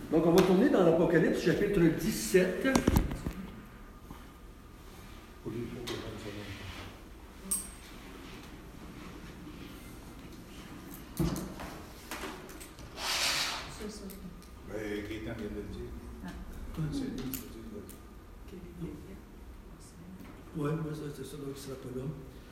Donc, on va tourner dans l'Apocalypse, chapitre 17. Oui, c'est ça, donc il ne sera pas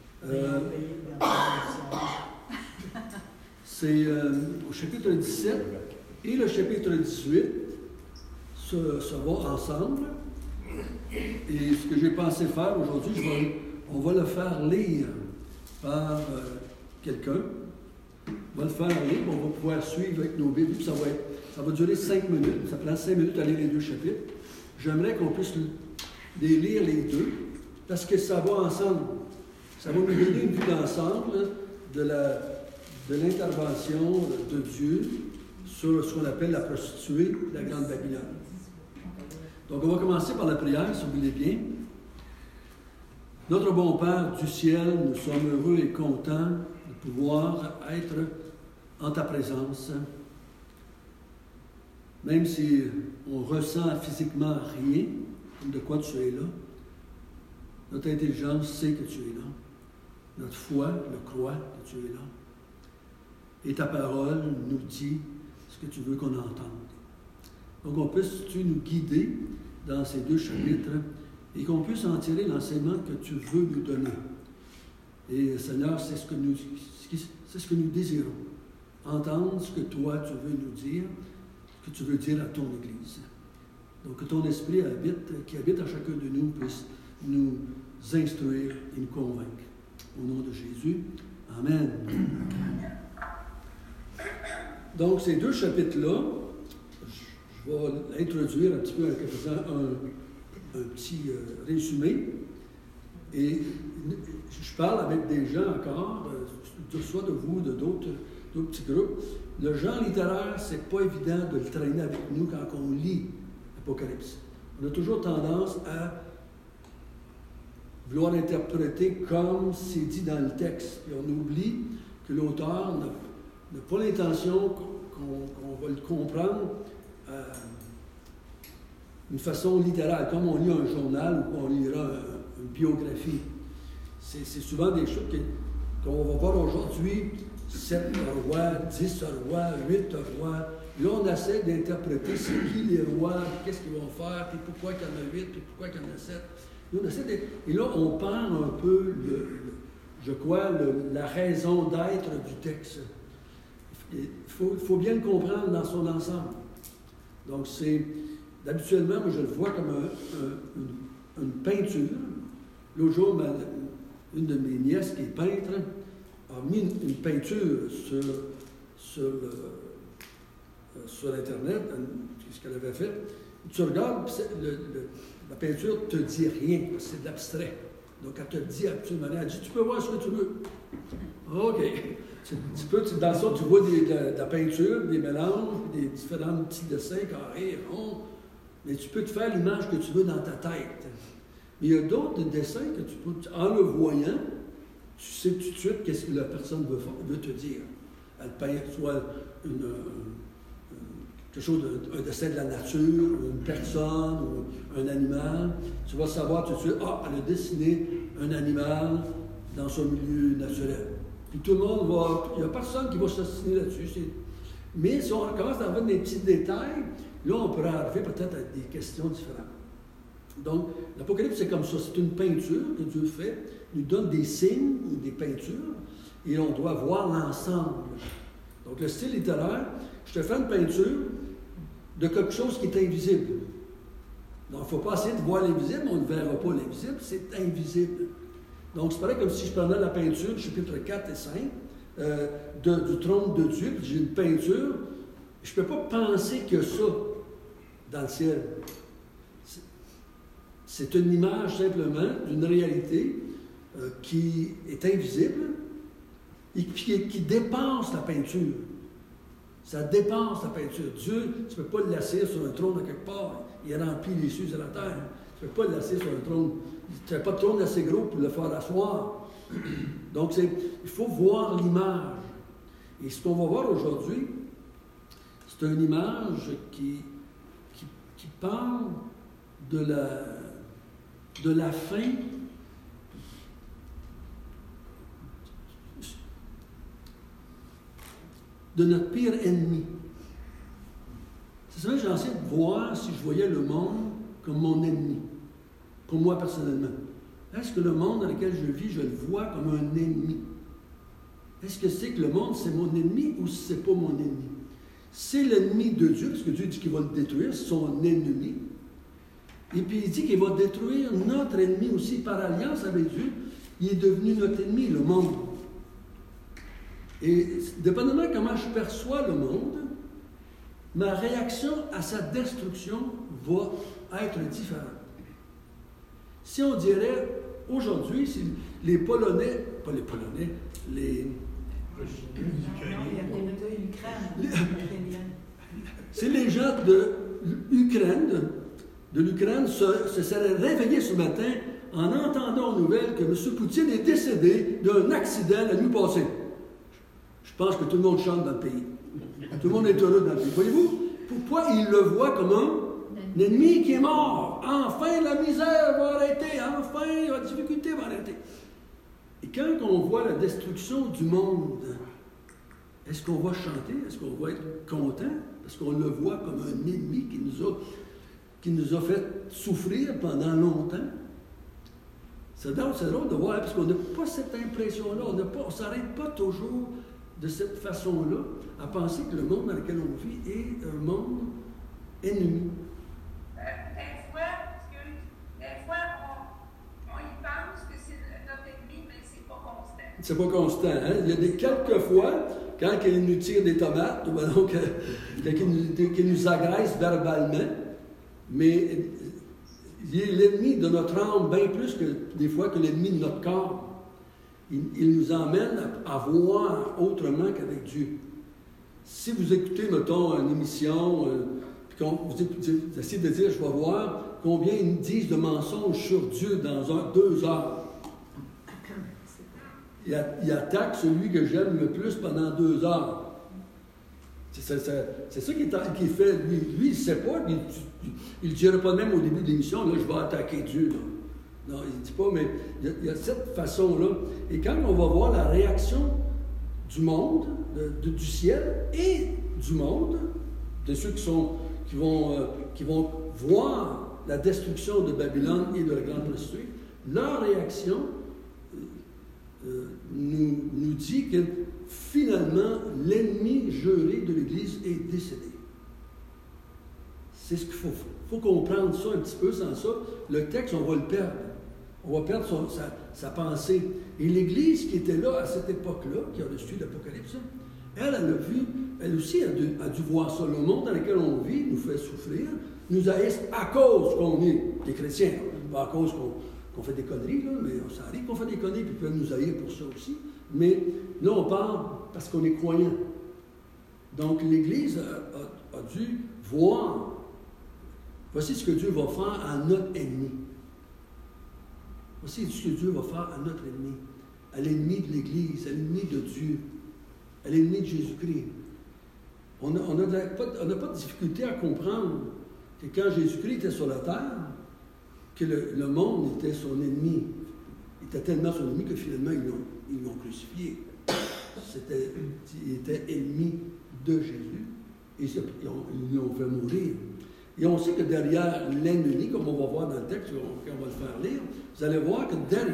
là. C'est au chapitre 17 et le chapitre 18 se vont ensemble. Et ce que j'ai pensé faire aujourd'hui, on va le faire lire par quelqu'un. On va le faire lire, on va pouvoir suivre avec nos Bibles. Ça va durer 5 minutes. Ça prend 5 minutes à lire les deux chapitres. J'aimerais qu'on puisse les lire les deux, parce que ça va ensemble. Ça va nous donner une vue d'ensemble de l'intervention de Dieu sur ce qu'on appelle la prostituée de la Grande Babylone. Donc, on va commencer par la prière, si vous voulez bien. Notre bon Père du ciel, nous sommes heureux et contents de pouvoir être en ta présence. Même si on ressent physiquement rien de quoi tu es là, notre intelligence sait que tu es là. Notre foi le croit que tu es là. Et ta parole nous dit ce que tu veux qu'on entende. Donc, on puisse-tu nous guider dans ces deux chapitres et qu'on puisse en tirer l'enseignement que tu veux nous donner. Et Seigneur, c'est ce que nous désirons. Entendre ce que toi, tu veux nous dire, ce que tu veux dire à ton Église. Donc, que ton Esprit qui habite à chacun de nous, puisse nous instruire et nous convaincre. Au nom de Jésus, Amen. Donc, ces deux chapitres-là, je vais l'introduire un petit peu en faisant un petit résumé. Et je parle avec des gens encore, soit de vous, de d'autres petits groupes. Le genre littéraire, c'est pas évident de le traîner avec nous quand on lit l'Apocalypse. On a toujours tendance à vouloir interpréter comme c'est dit dans le texte. Et on oublie que l'auteur n'a pas l'intention qu'on va le comprendre d'une façon littéraire, comme on lit un journal ou qu'on lira une biographie. C'est souvent des choses qu'on va voir aujourd'hui, 7 rois, 10 rois, 8 rois. Là, on essaie d'interpréter c'est qui les rois, qu'est-ce qu'ils vont faire, puis pourquoi il y en a 8, puis pourquoi il y en a 7. Et là, on perd un peu, la raison d'être du texte. Il faut bien le comprendre dans son ensemble. Donc, habituellement, moi, je le vois comme une peinture. L'autre jour, une de mes nièces, qui est peintre, a mis une peinture sur Internet, ce qu'elle avait fait. Tu regardes, la peinture ne te dit rien, c'est de l'abstrait. Donc, elle te dit absolument rien. Elle dit, tu peux voir ce que tu veux. OK. Dans ça, tu vois de la peinture, des mélanges, des différents petits dessins, carrés, ronds. Mais tu peux te faire l'image que tu veux dans ta tête. Mais il y a d'autres dessins que tu peux, en le voyant, tu sais tout de suite qu'est-ce que la personne veut te dire. Elle peint soit quelque chose, un dessin de la nature, une personne, ou un animal. Tu vas savoir tout de suite, elle a dessiné un animal dans son milieu naturel. Puis tout le monde il n'y a personne qui va s'assiner là-dessus. Mais si on commence à avoir des petits détails, là, on pourrait arriver peut-être à des questions différentes. Donc, l'Apocalypse, c'est comme ça. C'est une peinture que Dieu fait, il nous donne des signes ou des peintures, et on doit voir l'ensemble. Donc, le style littéraire, je te fais une peinture de quelque chose qui est invisible. Donc, il ne faut pas essayer de voir l'invisible, on ne verra pas l'invisible, c'est invisible. Donc, c'est pareil comme si je prenais la peinture du chapitre 4 et 5 du trône de Dieu, puis j'ai une peinture, je ne peux pas penser qu'il y a ça dans le ciel. C'est une image simplement d'une réalité qui est invisible et qui dépasse la peinture. Ça dépasse la peinture. Dieu, tu ne peux pas le laisser sur un trône de quelque part. Il remplit les cieux et la terre. Tu ne peux pas le laisser sur un trône. Tu n'as pas de trône assez gros pour le faire asseoir. Donc, il faut voir l'image. Et ce qu'on va voir aujourd'hui, c'est une image qui qui parle de la fin de notre pire ennemi. C'est ça que j'ai essayé de voir si je voyais le monde comme mon ennemi, pour moi personnellement. Est-ce que le monde dans lequel je vis, je le vois comme un ennemi? Est-ce que c'est que le monde, c'est mon ennemi ou c'est pas mon ennemi? C'est l'ennemi de Dieu, parce que Dieu dit qu'il va le détruire, c'est son ennemi. Et puis il dit qu'il va détruire notre ennemi aussi par alliance avec Dieu. Il est devenu notre ennemi, le monde. Et dépendamment de comment je perçois le monde, ma réaction à sa destruction va être différente. Si on dirait, aujourd'hui, si les Polonais, pas les Polonais, si les gens de l'Ukraine se seraient réveillés ce matin en entendant aux nouvelles que M. Poutine est décédé d'un accident la nuit passée. Je pense que tout le monde chante dans le pays. Tout le monde est heureux dans le pays. Voyez-vous, pourquoi ils le voient comme un ennemi qui est mort? Enfin, la misère va arrêter. Enfin, la difficulté va arrêter. Et quand on voit la destruction du monde, est-ce qu'on va chanter? Est-ce qu'on va être content? Parce qu'on le voit comme un ennemi qui nous a fait souffrir pendant longtemps. C'est drôle de voir, parce qu'on n'a pas cette impression-là. On ne s'arrête pas toujours de cette façon-là à penser que le monde dans lequel on vit est un monde ennemi. Des fois, on y pense que c'est notre ennemi, mais c'est pas constant. C'est pas constant, hein? Il y a quelques fois, quand il nous tire des tomates, ou bien donc, quand il nous agresse verbalement, mais il est l'ennemi de notre âme bien plus que des fois que l'ennemi de notre corps. Il nous emmène à voir autrement qu'avec Dieu. Si vous écoutez, mettons, une émission, puis vous essayez de dire, je vais voir combien ils nous disent de mensonges sur Dieu dans 2 heures. Il attaque celui que j'aime le plus pendant 2 heures. C'est ça qui fait. Lui, il ne sait pas. Il ne dirait pas même au début de l'émission, là, je vais attaquer Dieu. Là. Non, il ne dit pas, mais il y a cette façon-là. Et quand on va voir la réaction du monde, du ciel et du monde, de ceux qui vont voir la destruction de Babylone et de la grande prostituée, leur réaction nous dit que finalement, l'ennemi juré de l'Église est décédé. C'est ce qu'il faut comprendre ça un petit peu. Sans ça, le texte, on va le perdre. On va perdre sa pensée. Et l'Église qui était là à cette époque-là, qui a reçu l'Apocalypse, elle aussi a dû voir ça. Le monde dans lequel on vit nous fait souffrir, nous haïssent à cause qu'on est des chrétiens. Pas à cause qu'on fait des conneries, là, mais ça arrive qu'on fait des conneries, puis ils peuvent nous haïr pour ça aussi. Mais là, on parle parce qu'on est croyant. Donc, l'Église a dû voir, voici ce que Dieu va faire à notre ennemi. Voici ce que Dieu va faire à notre ennemi, à l'ennemi de l'Église, à l'ennemi de Dieu, à l'ennemi de Jésus-Christ. On n'a pas de difficulté à comprendre que quand Jésus-Christ était sur la terre, que le monde était son ennemi. Il était tellement son ennemi que finalement, ils l'ont crucifié. Il était ennemi de Jésus. Et ils l'ont fait mourir. Et on sait que derrière l'ennemi, comme on va voir dans le texte, quand on va le faire lire, vous allez voir que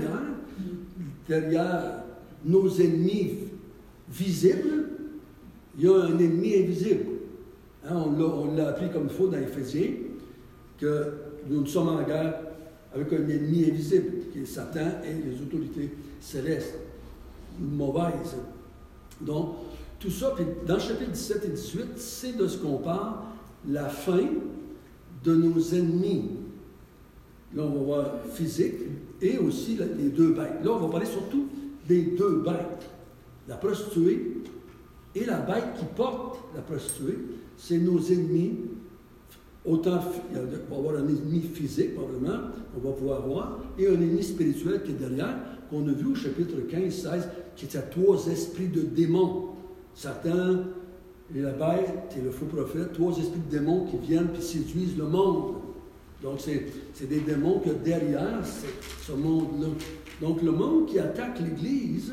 derrière nos ennemis visibles, il y a un ennemi invisible. Hein, on l'a appris comme il faut dans Éphésiens, que nous sommes en guerre avec un ennemi invisible, qui est Satan et les autorités célestes, mauvaises. Donc, tout ça, puis dans le chapitre 17 et 18, c'est de ce qu'on parle, la fin de nos ennemis. Là, on va voir physique et aussi les 2 bêtes. Là, on va parler surtout des 2 bêtes. La prostituée et la bête qui porte la prostituée, c'est nos ennemis. Autant, il va y avoir un ennemi physique, probablement, on va pouvoir voir, et un ennemi spirituel qui est derrière, qu'on a vu au chapitre 15, 16, qui était 3 esprits de démons. Satan, et la bête et le faux prophète, 3 esprits de démons qui viennent et séduisent le monde. Donc, c'est des démons que derrière ce monde-là. Donc, le monde qui attaque l'Église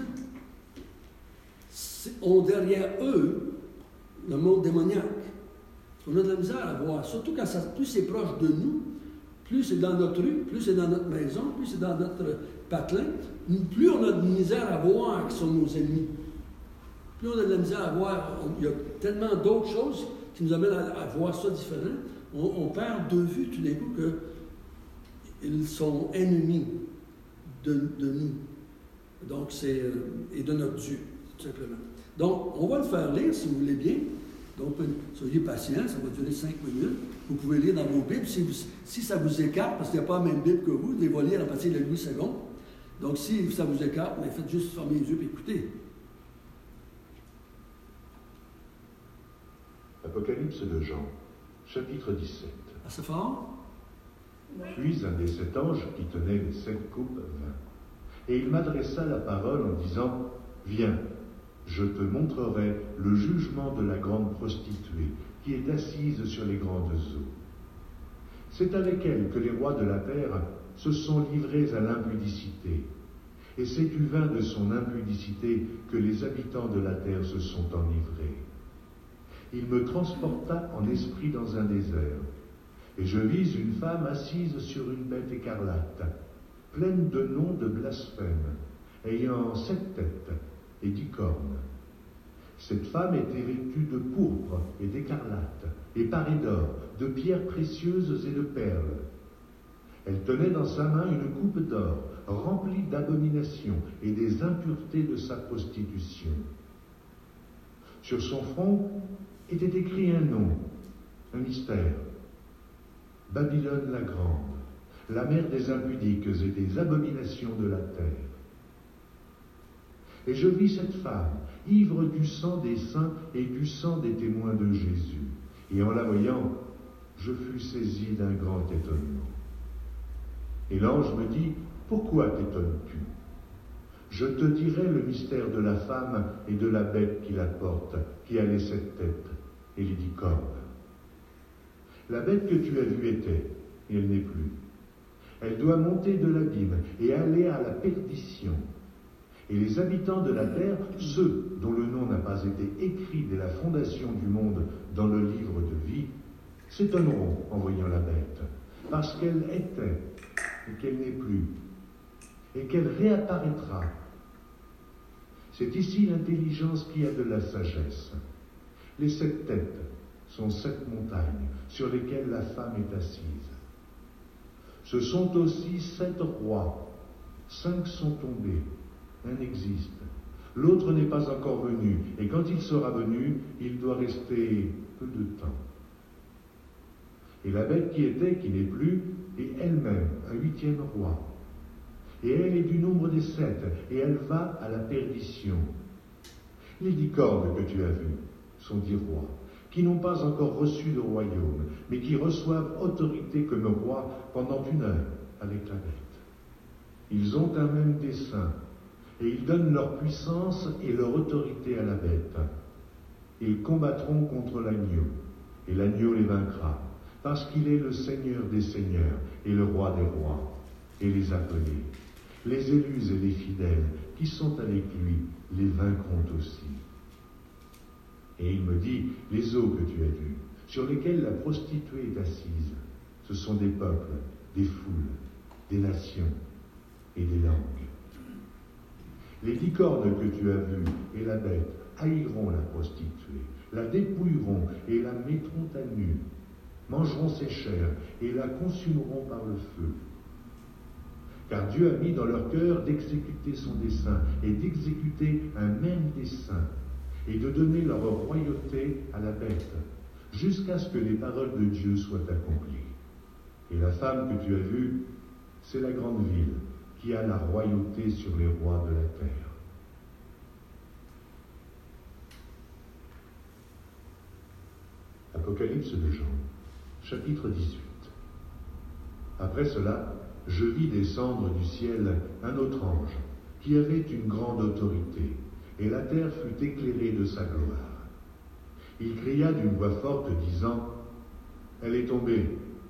ont derrière eux le monde démoniaque. On a de la misère à voir, surtout quand plus c'est proche de nous, plus c'est dans notre rue, plus c'est dans notre maison, plus c'est dans notre patelin, plus on a de misère à voir qui sont nos ennemis. Plus on a de la misère à voir, il y a tellement d'autres choses qui nous amènent à voir ça différent. On perd de vue tout d'un coup qu'ils sont ennemis de nous. Donc, et de notre Dieu, tout simplement. Donc, on va le faire lire, si vous voulez bien. Donc, soyez patients, ça va durer 5 minutes. Vous pouvez lire dans vos Bibles. Si ça vous écarte, parce qu'il n'y a pas la même Bible que vous devez lire à partir de Louis II. Donc, si ça vous écarte, mais faites juste fermer les yeux et écoutez. Apocalypse de Jean, chapitre 17. Assez fort? Puis un des 7 anges qui tenait les 7 coupes vint. Et il m'adressa la parole en disant, « Viens, je te montrerai le jugement de la grande prostituée qui est assise sur les grandes eaux. C'est avec elle que les rois de la terre se sont livrés à l'impudicité. Et c'est du vin de son impudicité que les habitants de la terre se sont enivrés. Il me transporta en esprit dans un désert, et je vis une femme assise sur une bête écarlate, pleine de noms de blasphème, ayant 7 têtes et 10 cornes. Cette femme était vêtue de pourpre et d'écarlate, et parée d'or, de pierres précieuses et de perles. Elle tenait dans sa main une coupe d'or, remplie d'abominations et des impuretés de sa prostitution. Sur son front était écrit un nom, un mystère. Babylone la grande, la mère des impudiques et des abominations de la terre. Et je vis cette femme, ivre du sang des saints et du sang des témoins de Jésus. Et en la voyant, je fus saisi d'un grand étonnement. Et l'ange me dit, « Pourquoi t'étonnes-tu ? Je te dirai le mystère de la femme et de la bête qui la porte, qui a les 7 têtes et les 10 cornes. La bête que tu as vue était, et elle n'est plus. Elle doit monter de l'abîme et aller à la perdition. Et les habitants de la terre, ceux dont le nom n'a pas été écrit dès la fondation du monde dans le livre de vie, s'étonneront en voyant la bête, parce qu'elle était et qu'elle n'est plus, et qu'elle réapparaîtra. C'est ici l'intelligence qui a de la sagesse. Les 7 têtes sont 7 montagnes sur lesquelles la femme est assise. Ce sont aussi 7 rois. 5 sont tombés, un existe. L'autre n'est pas encore venu, et quand il sera venu, il doit rester peu de temps. Et la bête qui était, qui n'est plus, est elle-même un 8e roi. Et elle est du nombre des 7, et elle va à la perdition. Les 10 cornes que tu as vues sont 10 rois, qui n'ont pas encore reçu de royaume, mais qui reçoivent autorité comme rois pendant 1 heure avec la bête. Ils ont un même dessein, et ils donnent leur puissance et leur autorité à la bête. Ils combattront contre l'agneau, et l'agneau les vaincra, parce qu'il est le Seigneur des seigneurs et le roi des rois, et les appelés, les élus et les fidèles qui sont avec lui, les vaincront aussi. Et il me dit, les eaux que tu as vues, sur lesquelles la prostituée est assise, ce sont des peuples, des foules, des nations et des langues. Les 10 cornes que tu as vues et la bête haïront la prostituée, la dépouilleront et la mettront à nu, mangeront ses chairs et la consumeront par le feu. Car Dieu a mis dans leur cœur d'exécuter son dessein et d'exécuter un même dessein et de donner leur royauté à la bête, jusqu'à ce que les paroles de Dieu soient accomplies. Et la femme que tu as vue, c'est la grande ville qui a la royauté sur les rois de la terre. Apocalypse de Jean, chapitre 18. Après cela, je vis descendre du ciel un autre ange, qui avait une grande autorité, et la terre fut éclairée de sa gloire. Il cria d'une voix forte, disant, « Elle est tombée,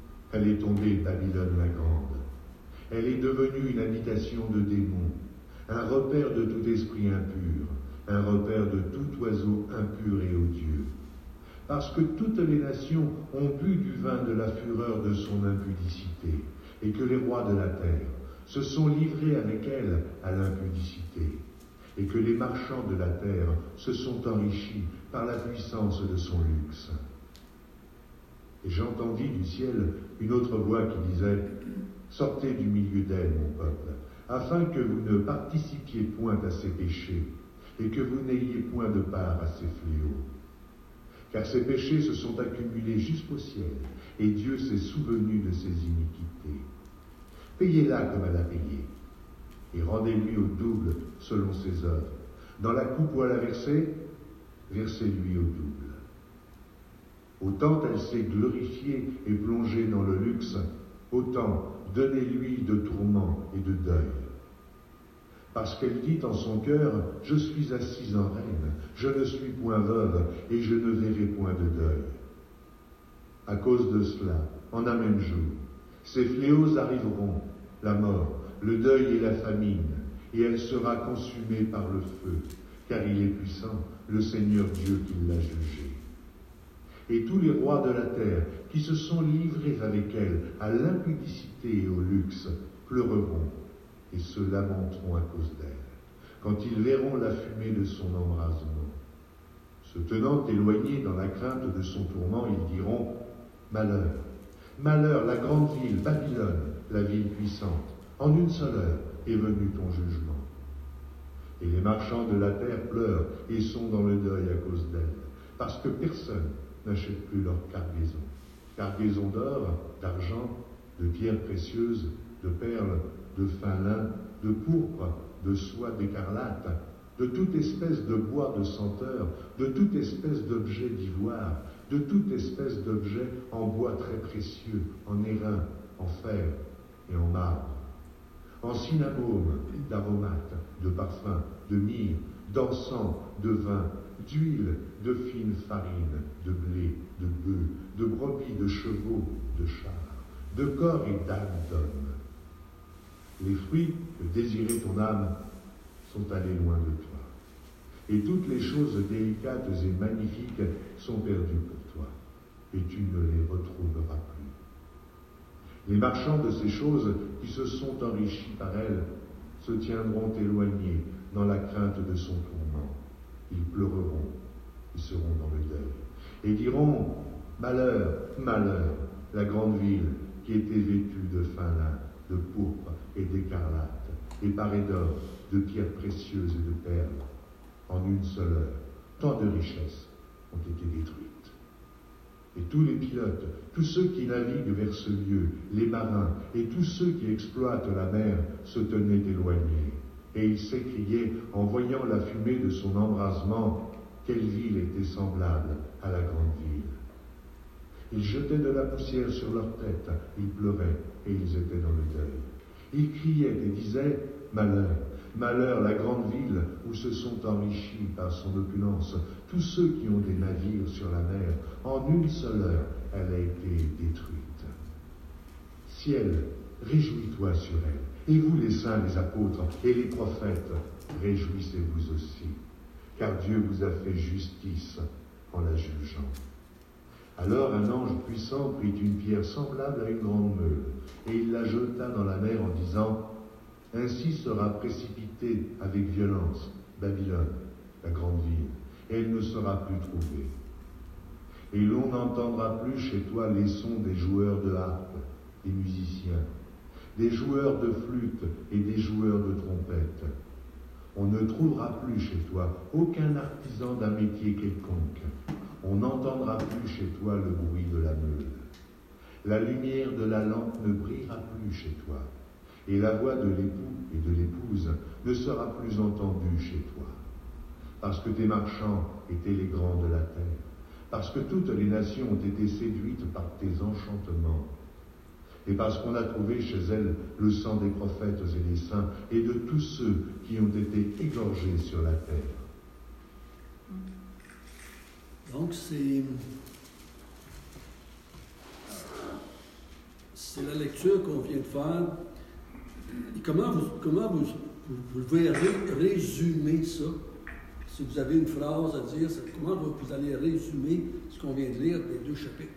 Babylone la grande. Elle est devenue une habitation de démons, un repère de tout esprit impur, un repère de tout oiseau impur et odieux. Parce que toutes les nations ont bu du vin de la fureur de son impudicité, et que les rois de la terre se sont livrés avec elle à l'impudicité, et que les marchands de la terre se sont enrichis par la puissance de son luxe. Et j'entendis du ciel une autre voix qui disait, « Sortez du milieu d'elle, mon peuple, afin que vous ne participiez point à ses péchés, et que vous n'ayez point de part à ses fléaux. Car ses péchés se sont accumulés jusqu'au ciel, et Dieu s'est souvenu de ses iniquités. Payez-la comme elle a payé, et rendez-lui au double selon ses œuvres. Dans la coupe où elle a versé, versez-lui au double. Autant elle s'est glorifiée et plongée dans le luxe, autant donnez-lui de tourments et de deuil. Parce qu'elle dit en son cœur, « Je suis assise en reine, je ne suis point veuve, et je ne verrai point de deuil. » À cause de cela, en un même jour, ces fléaux arriveront, la mort, le deuil et la famine, et elle sera consumée par le feu, car il est puissant, le Seigneur Dieu qui l'a jugée. Et tous les rois de la terre qui se sont livrés avec elle à l'impudicité et au luxe pleureront et se lamenteront à cause d'elle, quand ils verront la fumée de son embrasement. Se tenant éloignés dans la crainte de son tourment, ils diront « Malheur, malheur, la grande ville, Babylone, la ville puissante, en une seule heure est venu ton jugement. » Et les marchands de la terre pleurent et sont dans le deuil à cause d'elle, parce que personne n'achète plus leur cargaison d'or, d'argent, de pierres précieuses, de perles, de fin lin, de pourpre, de soie d'écarlate, de toute espèce de bois de senteur, de toute espèce d'objet d'ivoire, de toute espèce d'objet en bois très précieux, en airain, en fer et en marbre, en cinnamome, d'aromates, de parfums, de myrrhe, d'encens, de vin, d'huile, de fine farine, de blé, de bœufs, de brebis, de chevaux, de chars, de corps et d'âmes d'hommes. Les fruits que désirait ton âme sont allés loin de toi, et toutes les choses délicates et magnifiques sont perdues pour toi, et tu ne les retrouveras plus. Les marchands de ces choses qui se sont enrichis par elles se tiendront éloignés dans la crainte de son tourment. Ils pleureront, ils seront dans le deuil, et diront « Malheur, malheur, la grande ville qui était vêtue de fin lin, de pourpre et d'écarlate, et parée d'or, de pierres précieuses et de perles. En une seule heure, tant de richesses ont été détruites. » Et tous les pilotes, tous ceux qui naviguent vers ce lieu, les marins et tous ceux qui exploitent la mer se tenaient éloignés. Et ils s'écriaient en voyant la fumée de son embrasement, quelle ville était semblable à la grande ville. Ils jetaient de la poussière sur leur tête, ils pleuraient et ils étaient dans le deuil. Ils criaient et disaient « Malheur, malheur, la grande ville où se sont enrichis par son opulence tous ceux qui ont des navires sur la mer. En une seule heure, elle a été détruite. Ciel, réjouis-toi sur elle, et vous les saints, les apôtres et les prophètes, réjouissez-vous aussi, car Dieu vous a fait justice en la jugeant. » Alors un ange puissant prit une pierre semblable à une grande meule, et il la jeta dans la mer en disant « Ainsi sera précipitée avec violence Babylone, la grande ville, et elle ne sera plus trouvée. Et l'on n'entendra plus chez toi les sons des joueurs de harpe, des musiciens, des joueurs de flûte et des joueurs de trompette. On ne trouvera plus chez toi aucun artisan d'un métier quelconque. On n'entendra plus chez toi le bruit de la meule. La lumière de la lampe ne brillera plus chez toi, et la voix de l'époux et de l'épouse ne sera plus entendue chez toi. Parce que tes marchands étaient les grands de la terre, parce que toutes les nations ont été séduites par tes enchantements, et parce qu'on a trouvé chez elles le sang des prophètes et des saints, et de tous ceux qui ont été égorgés sur la terre. Donc, c'est la lecture qu'on vient de faire. Et comment vous pouvez résumer ça? Si vous avez une phrase à dire, comment vous allez résumer ce qu'on vient de lire des 2 chapitres?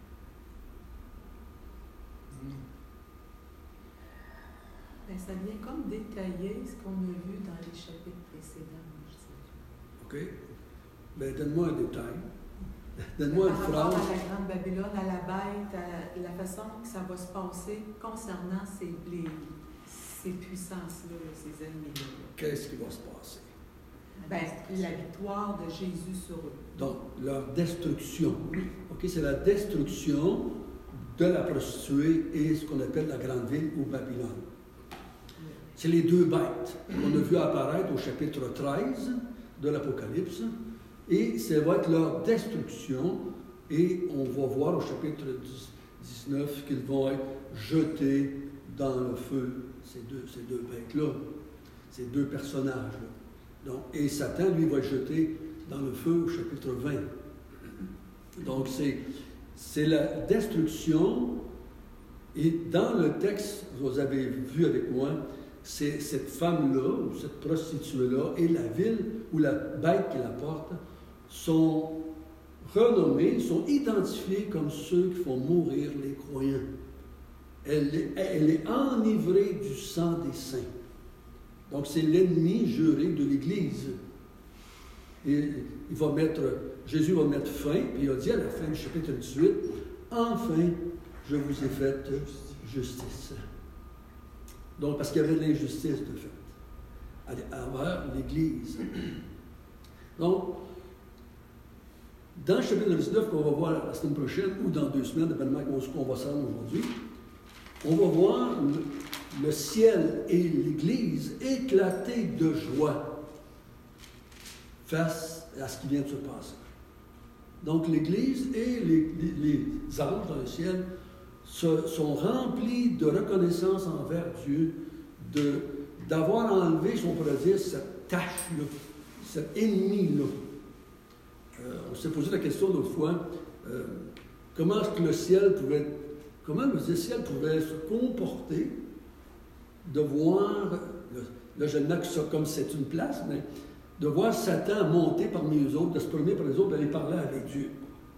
Bien, ça vient comme détailler ce qu'on a vu dans les chapitres précédents. OK. Bien, donne-moi un détail. Donne-moi une Par rapport phrase. à la Grande Babylone, à la bête, à la façon que ça va se passer concernant ces puissances-là, ces ennemis-là. Qu'est-ce qui va se passer? Ben, la victoire de Jésus sur eux. Donc, leur destruction. Oui. OK, c'est la destruction de la prostituée et ce qu'on appelle la grande ville ou Babylone. Oui. C'est les 2 bêtes qu'on a vu apparaître au chapitre 13 de l'Apocalypse. Et ça va être leur destruction. Et on va voir au chapitre 19 qu'ils vont être jetés dans le feu, ces deux bêtes-là, ces 2 personnages-là. Donc, et Satan, lui, va être jeté dans le feu au chapitre 20. Donc, c'est la destruction. Et dans le texte, vous avez vu avec moi, c'est cette femme-là, ou cette prostituée-là, et la ville ou la bête qui la porte, sont renommés, sont identifiés comme ceux qui font mourir les croyants. Elle est enivrée du sang des saints. Donc, c'est l'ennemi juré de l'Église. Et Jésus va mettre fin, puis il a dit à la fin du chapitre 18, « Enfin, je vous ai fait justice. » Donc, parce qu'il y avait de l'injustice, de fait, envers l'Église. Donc, dans le chapitre 19 qu'on va voir la semaine prochaine, ou dans 2 semaines, dépendamment de ce qu'on va se rendre aujourd'hui, on va voir le ciel et l'Église éclater de joie face à ce qui vient de se passer. Donc l'Église et les anges dans le ciel sont remplis de reconnaissance envers Dieu, d'avoir enlevé, si on pourrait dire, cette tache-là, cet ennemi-là. On s'est posé la question l'autre fois, comment est-ce que le ciel pouvait se comporter, de voir, là je note ça comme c'est une place, mais de voir Satan monter parmi eux autres, de se promener par les autres, d'aller parler avec Dieu.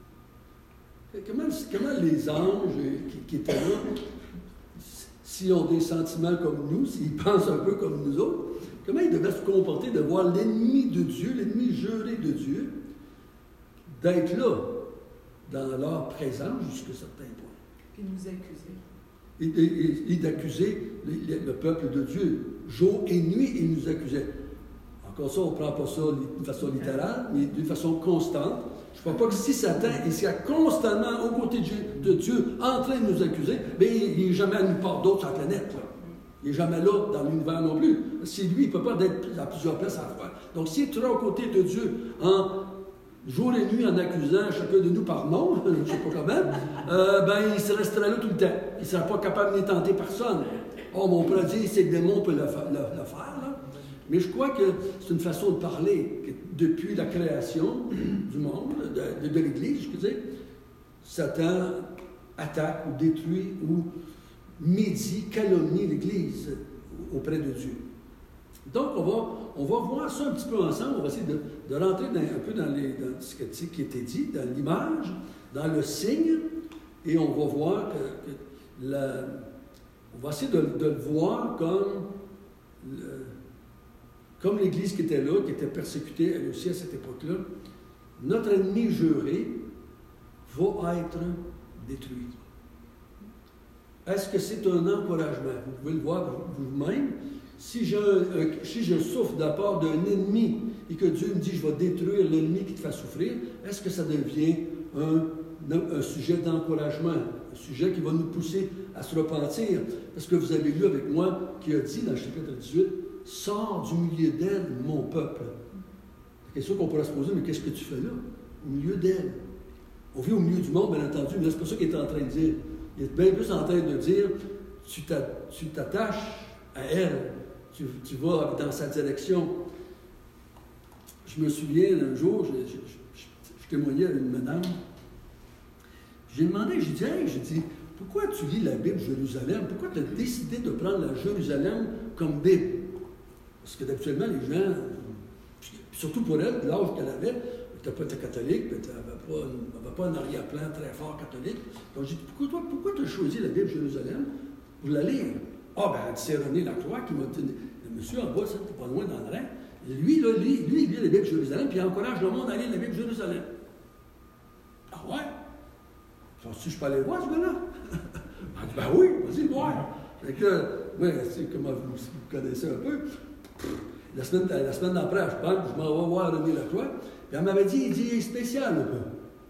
Comment les anges qui étaient là, s'ils ont des sentiments comme nous, s'ils pensent un peu comme nous autres, comment ils devaient se comporter de voir l'ennemi de Dieu, l'ennemi juré de Dieu, d'être là, dans leur présence jusqu'à certains points. Puis nous accuser. Et d'accuser le peuple de Dieu. Jour et nuit, ils nous accusaient. Encore ça, on ne prend pas ça d'une façon littérale, mais d'une façon constante. Je ne crois pas que si Satan est constamment aux côtés de Dieu, en train de nous accuser, bien, il n'est jamais à une part d'autre sur la planète. Là. Il n'est jamais là dans l'univers non plus. Si lui, il ne peut pas être à plusieurs places à la fois. Donc, s'il est toujours aux côtés de Dieu, jour et nuit, en accusant chacun de nous par nom, je ne sais pas comment, ben, il se resterait là tout le temps. Il ne serait pas capable de tenter personne. Oh, on pourrait dire, c'est que le démon peut le faire, là. Mais je crois que c'est une façon de parler. Que depuis la création du monde, de l'Église, je veux dire, Satan attaque ou détruit ou médit, calomnie l'Église auprès de Dieu. Donc, on va voir ça un petit peu ensemble. On va essayer de rentrer un peu dans ce qui était dit, dans l'image, dans le signe, et on va voir on va essayer de le voir comme l'Église qui était là, qui était persécutée, elle aussi à cette époque-là. Notre ennemi juré va être détruit. Est-ce que c'est un encouragement? Vous pouvez le voir vous-même. Si je souffre de la part d'un ennemi et que Dieu me dit je vais détruire l'ennemi qui te fait souffrir, est-ce que ça devient un sujet d'encouragement, un sujet qui va nous pousser à se repentir? Parce que vous avez lu avec moi qui a dit dans le chapitre 18, « Sors du milieu d'elle, mon peuple. » La question qu'on pourrait se poser, mais qu'est-ce que tu fais là? Au milieu d'elle. On vit au milieu du monde, bien entendu, mais c'est pas ça qu'il est en train de dire. Il est bien plus en train de dire, tu t'attaches à elle. Tu vas dans sa direction. Je me souviens d'un jour, je je témoignais à une madame. J'ai demandé, j'ai dit, pourquoi tu lis la Bible Jérusalem? Pourquoi tu as décidé de prendre la Jérusalem comme Bible? Parce que d'habituellement, les gens, surtout pour elle, l'âge qu'elle avait, elle n'était pas catholique, puis elle n'avait pas un arrière-plan très fort catholique. Donc j'ai dit, pourquoi tu as choisi la Bible Jérusalem pour la lire? Ah, ben, c'est René Lacroix qui m'a dit, le monsieur en bas, c'était pas loin dans le rang. Lui, il lit la Bible Jérusalem, puis il encourage le monde à lire la Bible Jérusalem. Ah ouais? Si je peux aller voir ce gars-là? Elle dit, ben oui, vas-y le voir. Fait que, oui, comme vous connaissez un peu, la semaine d'après, je m'en vais voir René Lacroix, puis elle m'avait dit, il est spécial un peu.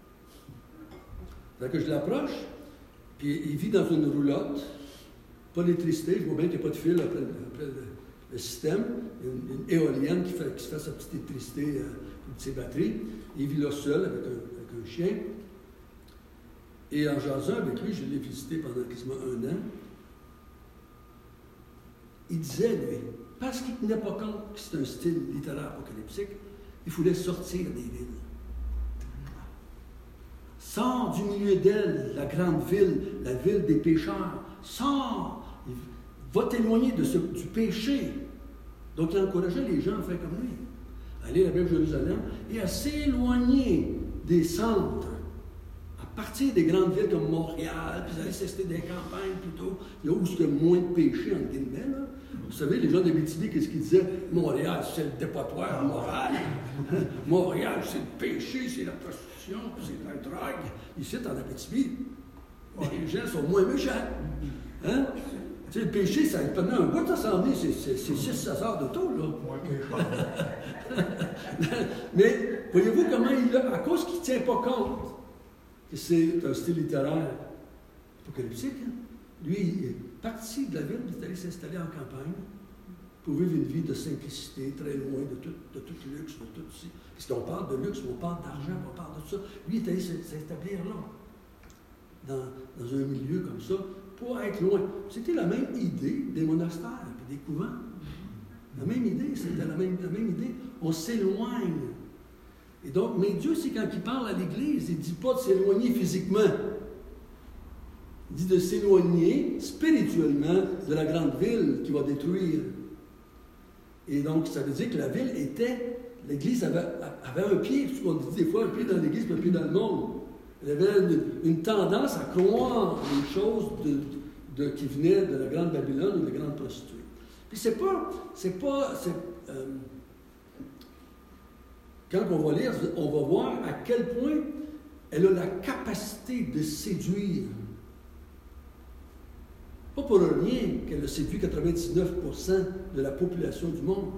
Fait que je l'approche, puis il vit dans une roulotte, pas d'électricité, je vois bien qu'il n'y a pas de fil après le système, une éolienne qui se fait sa petite électricité pour ses batteries. Il vit là seul avec un chien. Et en jasant avec lui, je l'ai visité pendant quasiment 1 an. Il disait, lui, parce qu'il ne tenait pas compte que c'est un style littéraire apocalyptique, il voulait sortir des villes. Sors du milieu d'elle, la grande ville, la ville des pécheurs. Sors! Va t'éloigner du péché. Donc, il encourageait les gens à faire comme lui. À aller à la Bible Jérusalem et à s'éloigner des centres. À partir des grandes villes comme Montréal, puis aller s'installer dans les campagnes plutôt, là où il y a moins de péché, entre guillemets. Là. Vous savez, les gens d'Abitibi, qu'est-ce qu'ils disaient? Montréal, c'est le dépotoir moral. Montréal, c'est le péché, c'est la prostitution, c'est la drogue. Ici, en Abitibi, les gens sont moins méchants. Hein? Tu sais, le péché, ça pendant un bout, ça s'en est, c'est 6-7 heures de taux, là. Mais voyez-vous comment il a, à cause qu'il ne tient pas compte que c'est un style littéraire apocalyptique, hein? Lui, il est parti de la ville, il est allé s'installer en campagne pour vivre une vie de simplicité, très loin de tout luxe, de tout ça. Parce qu'on parle de luxe, on parle d'argent, on parle de tout ça. Lui, il est allé s'établir là, dans un milieu comme ça, pour être loin. C'était la même idée des monastères et des couvents. La même idée, c'était la même idée. On s'éloigne. Et donc, mais Dieu, c'est quand il parle à l'Église, il ne dit pas de s'éloigner physiquement. Il dit de s'éloigner spirituellement de la grande ville qui va détruire. Et donc, ça veut dire que la ville était, l'Église avait un pied, ce qu'on dit des fois, un pied dans l'Église, un pied dans le monde. Elle avait une tendance à croire les choses qui venaient de la grande Babylone ou de la grande prostituée. Puis quand on va lire, on va voir à quel point elle a la capacité de séduire. Pas pour rien qu'elle a séduit 99% de la population du monde.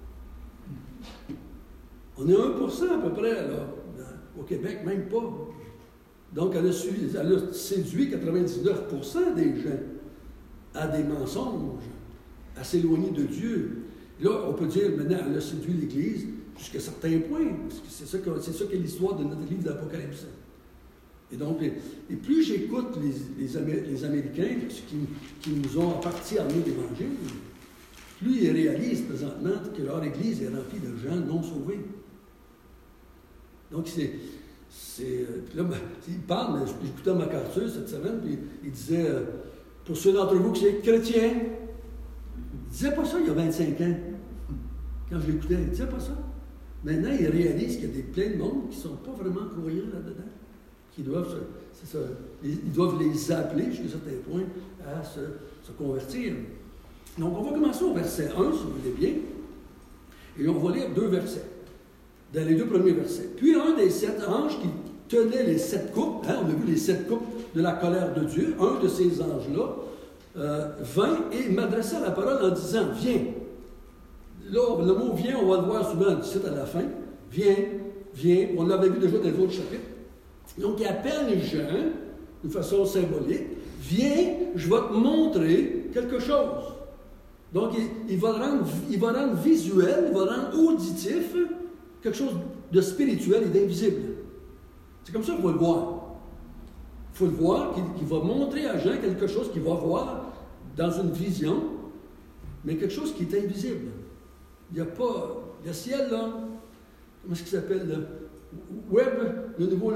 On est 1% à peu près, alors, au Québec, même pas. Donc, elle a séduit 99% des gens à des mensonges, à s'éloigner de Dieu. Là, on peut dire, maintenant, elle a séduit l'Église jusqu'à certains points, parce que c'est ça qu'est l'histoire de notre livre d'Apocalypse. Et donc, et plus j'écoute les Américains qui nous ont en partie amené l'Évangile, plus ils réalisent présentement que leur Église est remplie de gens non sauvés. Donc, là, il parle, j'écoutais MacArthur cette semaine, puis il disait, pour ceux d'entre vous qui sont chrétiens, il disait pas ça il y a 25 ans, quand je l'écoutais, il disait pas ça. Maintenant, il réalise qu'il y a plein de monde qui ne sont pas vraiment croyants là-dedans, qui doivent ils doivent les appeler jusqu'à un certain point à se convertir. Donc, on va commencer au verset 1, si vous voulez bien, et on va lire 2 versets. Dans les 2 premiers versets. Puis un des 7 anges qui tenait les 7 coupes, on a vu les 7 coupes de la colère de Dieu, un de ces anges-là vint et m'adressa la parole en disant, viens. Là, le mot vient, on va le voir souvent du site à la fin. Viens, on l'avait vu déjà dans les autres chapitres. Donc, il appelle les gens de façon symbolique, viens, je vais te montrer quelque chose. Donc, il va rendre visuel, il va rendre auditif quelque chose de spirituel et d'invisible. C'est comme ça qu'il faut le voir. Il faut le voir, qu'il va montrer à Jean quelque chose qu'il va voir dans une vision, mais quelque chose qui est invisible. Il y a pas... Le ciel, là, comment est-ce qu'il s'appelle, là? le nouveau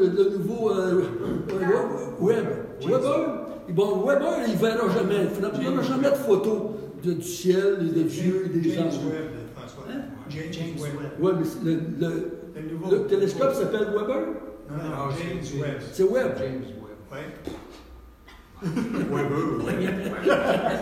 Webb. Weber, bon, Weber, il ne verra jamais. Il ne verra jamais de photos du ciel, de Dieu et des anges. James Webb. Oui, mais le télescope s'appelle Weber? Non, James Webb. C'est Webb. James Webb. Oui. Weber.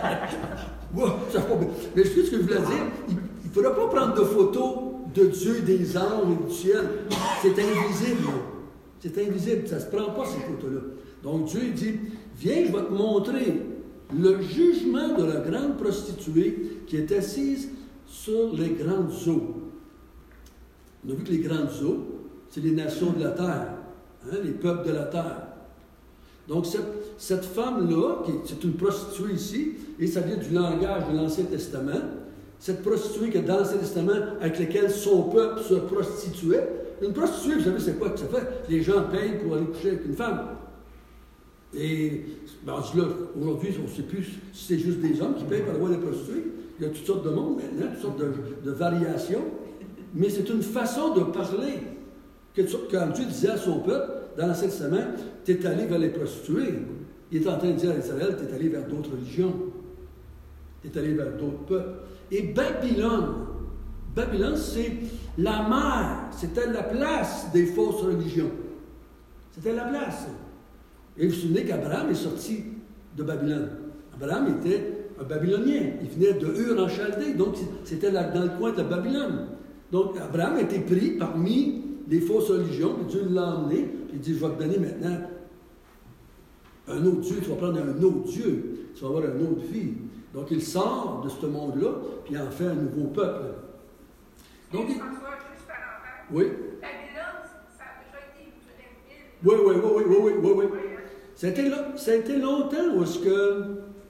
Mais ce que je voulais dire, il ne faudra pas prendre de photos de Dieu, des anges et du ciel. C'est invisible. C'est invisible. Ça ne se prend pas, ces photos-là. Donc Dieu dit, viens, je vais te montrer le jugement de la grande prostituée qui est assise sur les grandes eaux. On a vu que les grandes eaux, c'est les nations de la terre, les peuples de la terre. Donc cette femme-là, c'est une prostituée ici, et ça vient du langage de l'Ancien Testament, cette prostituée qui est dans l'Ancien Testament, avec laquelle son peuple se prostituait. Une prostituée, vous savez, c'est quoi que ça fait? Les gens payent pour aller coucher avec une femme. Et là, aujourd'hui, on ne sait plus si c'est juste des hommes qui payent pour avoir des prostituées. Il y a toutes sortes de monde maintenant, toutes sortes de variations. Mais c'est une façon de parler. Quand Dieu disait à son peuple, dans l'Ancien Testament, tu es allé vers les prostituées. Il est en train de dire à Israël, tu es allé vers d'autres religions. Tu es allé vers d'autres peuples. Et Babylone, c'est la mère, c'était la place des fausses religions. C'était la place. Et vous vous souvenez qu'Abraham est sorti de Babylone. Abraham était un Babylonien. Il venait de Ur en Chaldée, donc c'était dans le coin de Babylone. Donc Abraham a été pris parmi les fausses religions, puis Dieu l'a emmené, puis il dit, je vais te donner maintenant un autre Dieu, tu vas prendre un autre Dieu, tu vas avoir une autre vie. Donc il sort de ce monde-là, puis il en fait un nouveau peuple. Donc, François, juste parenthèse. Oui. Babylone, ça a déjà été une ville. Oui. Ça a été longtemps où est-ce que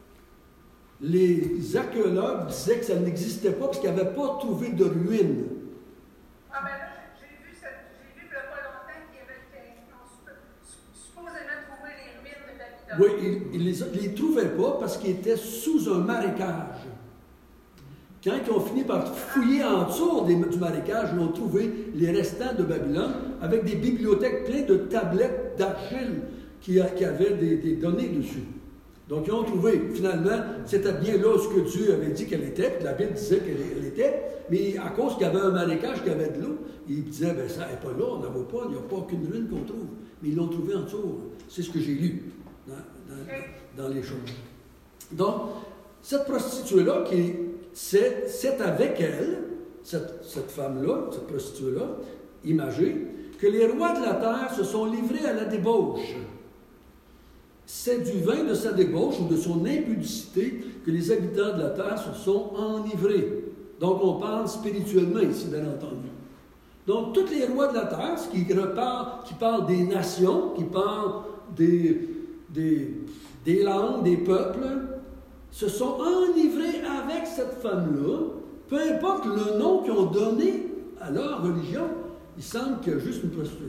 les archéologues disaient que ça n'existait pas parce qu'ils n'avaient pas trouvé de ruines. Ah ben là, j'ai vu il n'y a pas longtemps qu'ils ont supposément trouvé les ruines de Babylone. Oui, ils ne les trouvaient pas parce qu'ils étaient sous un marécage. Quand ils ont fini par fouiller en dessous du marécage, ils ont trouvé les restants de Babylone avec des bibliothèques pleines de tablettes d'argile qui avaient des données dessus. Donc, ils ont trouvé, finalement, c'était bien là ce que Dieu avait dit qu'elle était, puis la Bible disait qu'elle était, mais à cause qu'il y avait un marécage, qu'il y avait de l'eau, ils disaient, bien, ça n'est pas là, on n'en voit pas, il n'y a pas aucune ruine qu'on trouve. Mais ils l'ont trouvé en dessous. C'est ce que j'ai lu dans les choses. Donc, cette prostituée-là, c'est avec elle, cette femme-là, cette prostituée-là, imagée, que les rois de la terre se sont livrés à la débauche. C'est du vin de sa débauche ou de son impudicité que les habitants de la terre se sont enivrés. Donc, on parle spirituellement ici, bien entendu. Donc, tous les rois de la terre, qui parlent des nations, qui parlent des langues, des peuples, se sont enivrés avec cette femme-là, peu importe le nom qu'ils ont donné à leur religion, il semble qu'il y a juste une prostituée.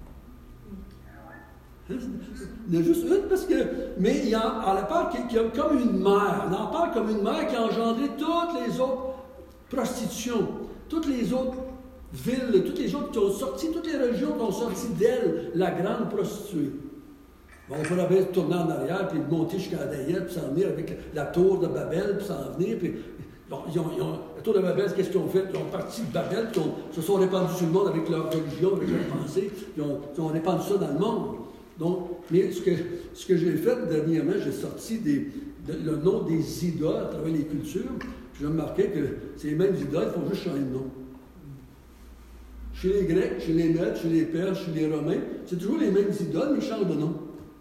Il y en a juste une parce que. Mais on en parle comme une mère. On en parle comme une mère qui a engendré toutes les autres prostitutions, toutes les autres villes, toutes les autres qui ont sorti, toutes les religions qui ont sorti d'elle, la grande prostituée. Bon, on pourrait bien tourner en arrière, puis monter jusqu'à Daniel, puis s'en venir avec la tour de Babel, puis s'en venir, puis. Bon, la tour de Babel, qu'est-ce qu'ils ont fait? Ils ont parti de Babel, puis se sont répandus sur le monde avec leur religion, avec leur pensée, puis ils ont répandu ça dans le monde. Donc, mais ce que j'ai fait dernièrement, j'ai sorti le nom des idoles à travers les cultures, puis j'ai remarqué que ces mêmes idoles font juste changer de nom. Chez les Grecs, chez les Mèdes, chez les Perses, chez les Romains, c'est toujours les mêmes idoles, mais ils changent de nom.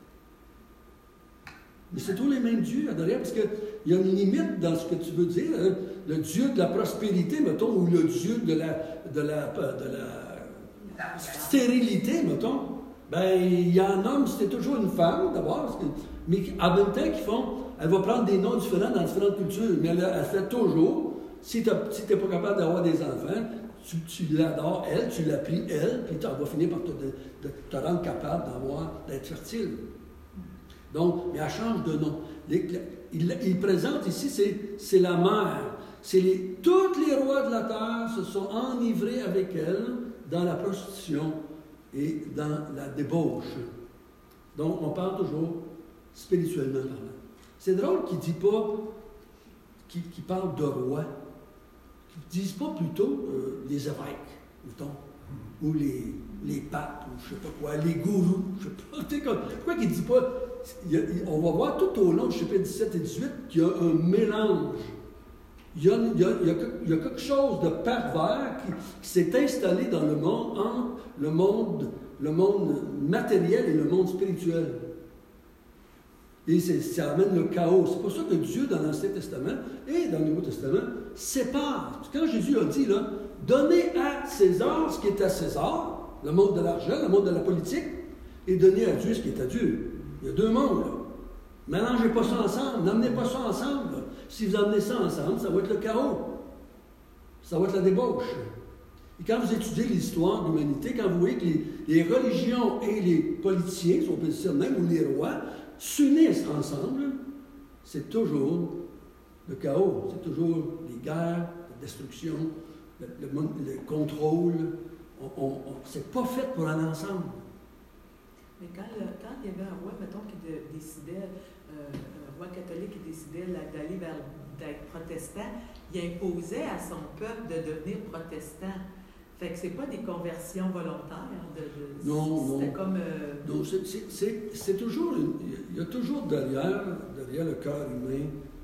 Mais c'est toujours les mêmes dieux derrière, parce qu'il y a une limite dans ce que tu veux dire. Hein? Le dieu de la prospérité, mettons, ou le dieu de la stérilité, mettons. Ben, il y a un homme, c'était toujours une femme, d'abord, mais en même temps elle va prendre des noms différents dans différentes cultures, mais elle fait toujours, si tu n'es pas capable d'avoir des enfants, tu l'adores, elle, tu l'as pris, elle, puis tu vas finir par te rendre capable d'être fertile. Donc, mais elle change de nom. Il présente ici, c'est la mère. Tous les rois de la terre se sont enivrés avec elle dans la prostitution. et dans la débauche. Donc, on parle toujours spirituellement parlant. C'est drôle qu'il ne dit pas, qu'il parle de roi, qu'ils ne disent pas plutôt les évêques, mettons, ou les papes, ou je ne sais pas quoi, les gourous, je ne sais pas. Pourquoi qu'il ne dit pas, on va voir tout au long du chapitre 17 et 18 qu'il y a un mélange. Il y a quelque chose de pervers qui s'est installé dans le monde, entre le monde matériel et le monde spirituel. Et ça amène le chaos. C'est pour ça que Dieu, dans l'Ancien Testament et dans le Nouveau Testament, sépare. Quand Jésus a dit, là, donnez à César ce qui est à César, le monde de l'argent, le monde de la politique, et donnez à Dieu ce qui est à Dieu. Il y a deux mondes, là. Mélangez pas ça ensemble, n'amenez pas ça ensemble. Là. Si vous amenez ça ensemble, ça va être le chaos. Ça va être la débauche. Et quand vous étudiez l'histoire de l'humanité, quand vous voyez que les religions et les politiciens, si on peut dire même, ou les rois, s'unissent ensemble, c'est toujours le chaos. C'est toujours les guerres, la destruction, le contrôle. C'est pas fait pour aller ensemble. Mais quand il y avait un roi, mettons, qui décidait, un roi catholique qui décidait d'aller d'être protestant, il imposait à son peuple de devenir protestant. Fait que c'est pas des conversions volontaires. Non. C'était comme... Non, c'est toujours... Il y a toujours derrière le cœur humain,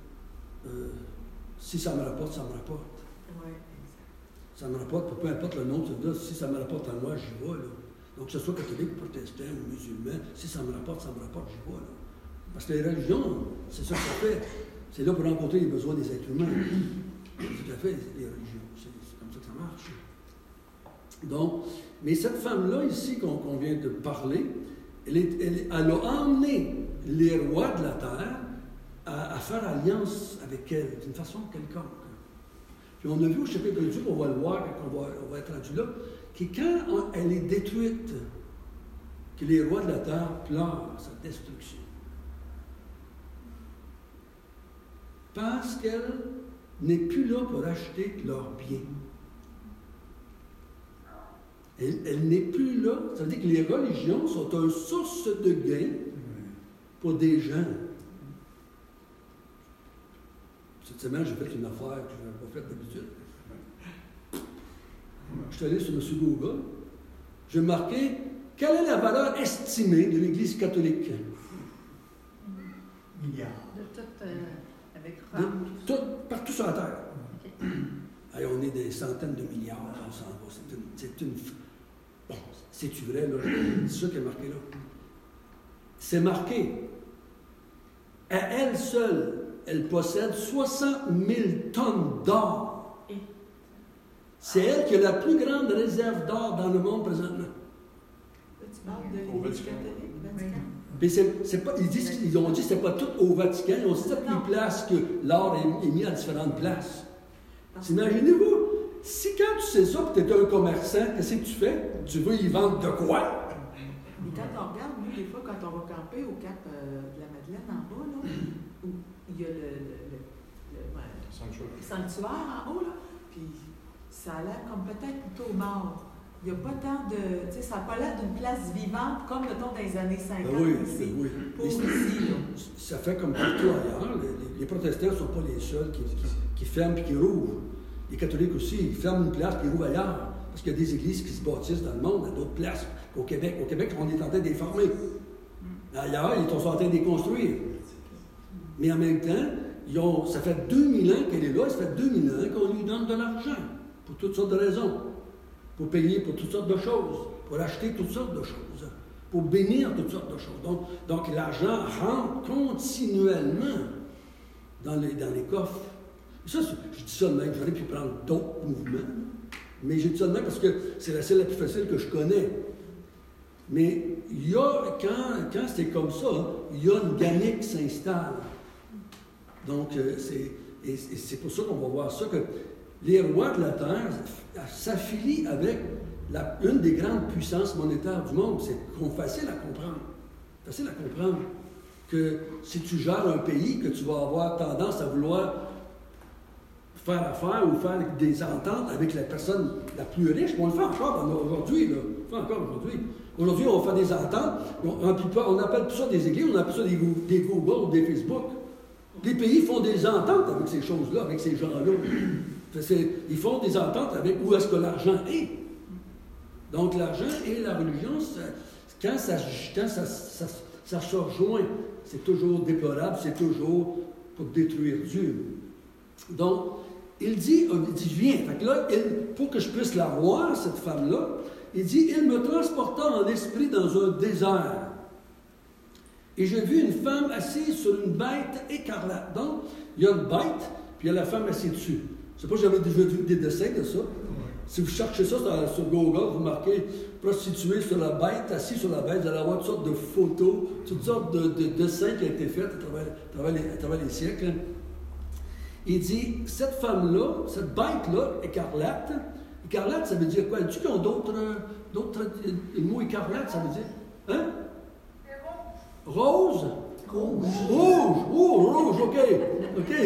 si ça me rapporte, ça me rapporte. Oui, exact. Ça me rapporte, peu importe le nom de celui-là, si ça me rapporte à moi, j'y vais, là. Donc, que ce soit catholique, protestant ou musulman, si ça me rapporte, j'y vois. Là. Parce que les religions, c'est ça que ça fait. C'est là pour rencontrer les besoins des êtres humains. C'est tout à fait les religions. C'est comme ça que ça marche. Donc, mais cette femme-là, ici, qu'on vient de parler, elle a emmené les rois de la terre à faire alliance avec elle, d'une façon quelconque. Puis on a vu au chapitre 2, on va le voir quand on va être rendu là, que quand elle est détruite, que les rois de la terre pleurent sa destruction. Parce qu'elle n'est plus là pour acheter leurs biens. Elle n'est plus là. Ça veut dire que les religions sont une source de gain pour des gens. Cette semaine, j'ai fait une affaire que je n'avais pas faite d'habitude. Je suis allé sur M. Google. J'ai marqué « Quelle est la valeur estimée de l'Église catholique? » Milliards. De tout, avec Rome. Partout sur la Terre. Okay. Allez, on est des centaines de milliards, on s'en va. Bon, c'est-tu vrai, là? C'est ça qui est marqué là. C'est marqué. À elle seule, elle possède 60 000 tonnes d'or. C'est elle qui a la plus grande réserve d'or dans le monde présentement. Là, tu parles de l'Église catholique, Vatican. Mais ils ont dit que ce n'est pas tout au Vatican. Ils ont dit que les places que l'or est mis à différentes places. Imaginez-vous, si quand tu sais ça, que tu es un commerçant, qu'est-ce que tu fais? Tu veux y vendre de quoi? Et quand on regarde, nous, des fois, quand on va camper au cap de la Madeleine en bas, là, où il y a le sanctuaire en haut, là, puis ça a l'air comme peut-être plutôt mort. Il n'y a pas tant de... Tu sais, ça n'a pas l'air d'une place vivante comme, mettons, dans les années 50. Oui, ici. Oui. Pour ici, là. Ça fait comme partout ailleurs. Les protestants ne sont pas les seuls qui ferment et qui rouvrent. Les catholiques aussi, ils ferment une place et ils rouvrent ailleurs. Parce qu'il y a des églises qui se bâtissent dans le monde, à d'autres places. Au Québec, on est en train de les former. Ailleurs, ils sont en train de les construire. Mais en même temps, ça fait 2000 ans qu'elle est là, ça fait 2000 ans qu'on lui donne de l'argent. Pour toutes sortes de raisons. Pour payer pour toutes sortes de choses. Pour acheter toutes sortes de choses. Pour bénir toutes sortes de choses. Donc l'argent rentre continuellement dans les coffres. Ça, je dis ça de même, j'aurais pu prendre d'autres mouvements. Mais j'ai dit ça de même parce que c'est la seule la plus facile que je connais. Mais il y a, quand c'est comme ça, il y a une gamique qui s'installe. Donc, c'est pour ça qu'on va voir ça, que les rois de la terre s'affilient avec une des grandes puissances monétaires du monde. C'est facile à comprendre. Facile à comprendre que si tu gères un pays, que tu vas avoir tendance à vouloir faire affaire ou faire des ententes avec la personne la plus riche. On le fait encore aujourd'hui. Là. On le fait encore aujourd'hui. Aujourd'hui, on fait des ententes. On appelle tout ça des églises, on appelle ça des Google ou des Facebook. Les pays font des ententes avec ces choses-là, avec ces gens-là. Ils font des ententes avec où est-ce que l'argent est. Donc, l'argent et la religion, quand ça se rejoint, c'est toujours déplorable, c'est toujours pour détruire Dieu. Donc, il dit viens. Fait que là, pour que je puisse la voir, cette femme-là, il dit, il me transporta en esprit dans un désert. Et j'ai vu une femme assise sur une bête écarlate. Donc, il y a une bête, puis il y a la femme assise dessus. Je ne sais pas si j'avais déjà vu des dessins de ça. Si vous cherchez ça sur Google, vous marquez prostituée sur la bête, assis sur la bête, vous allez avoir toutes sortes de photos, toutes sortes de dessins qui ont été faits à travers les siècles. Il dit, cette femme-là, cette bête-là, écarlate, ça veut dire quoi? Est-ce qu'ils ont d'autres le mot écarlate, ça veut dire? Hein? Rose? Rouge, OK.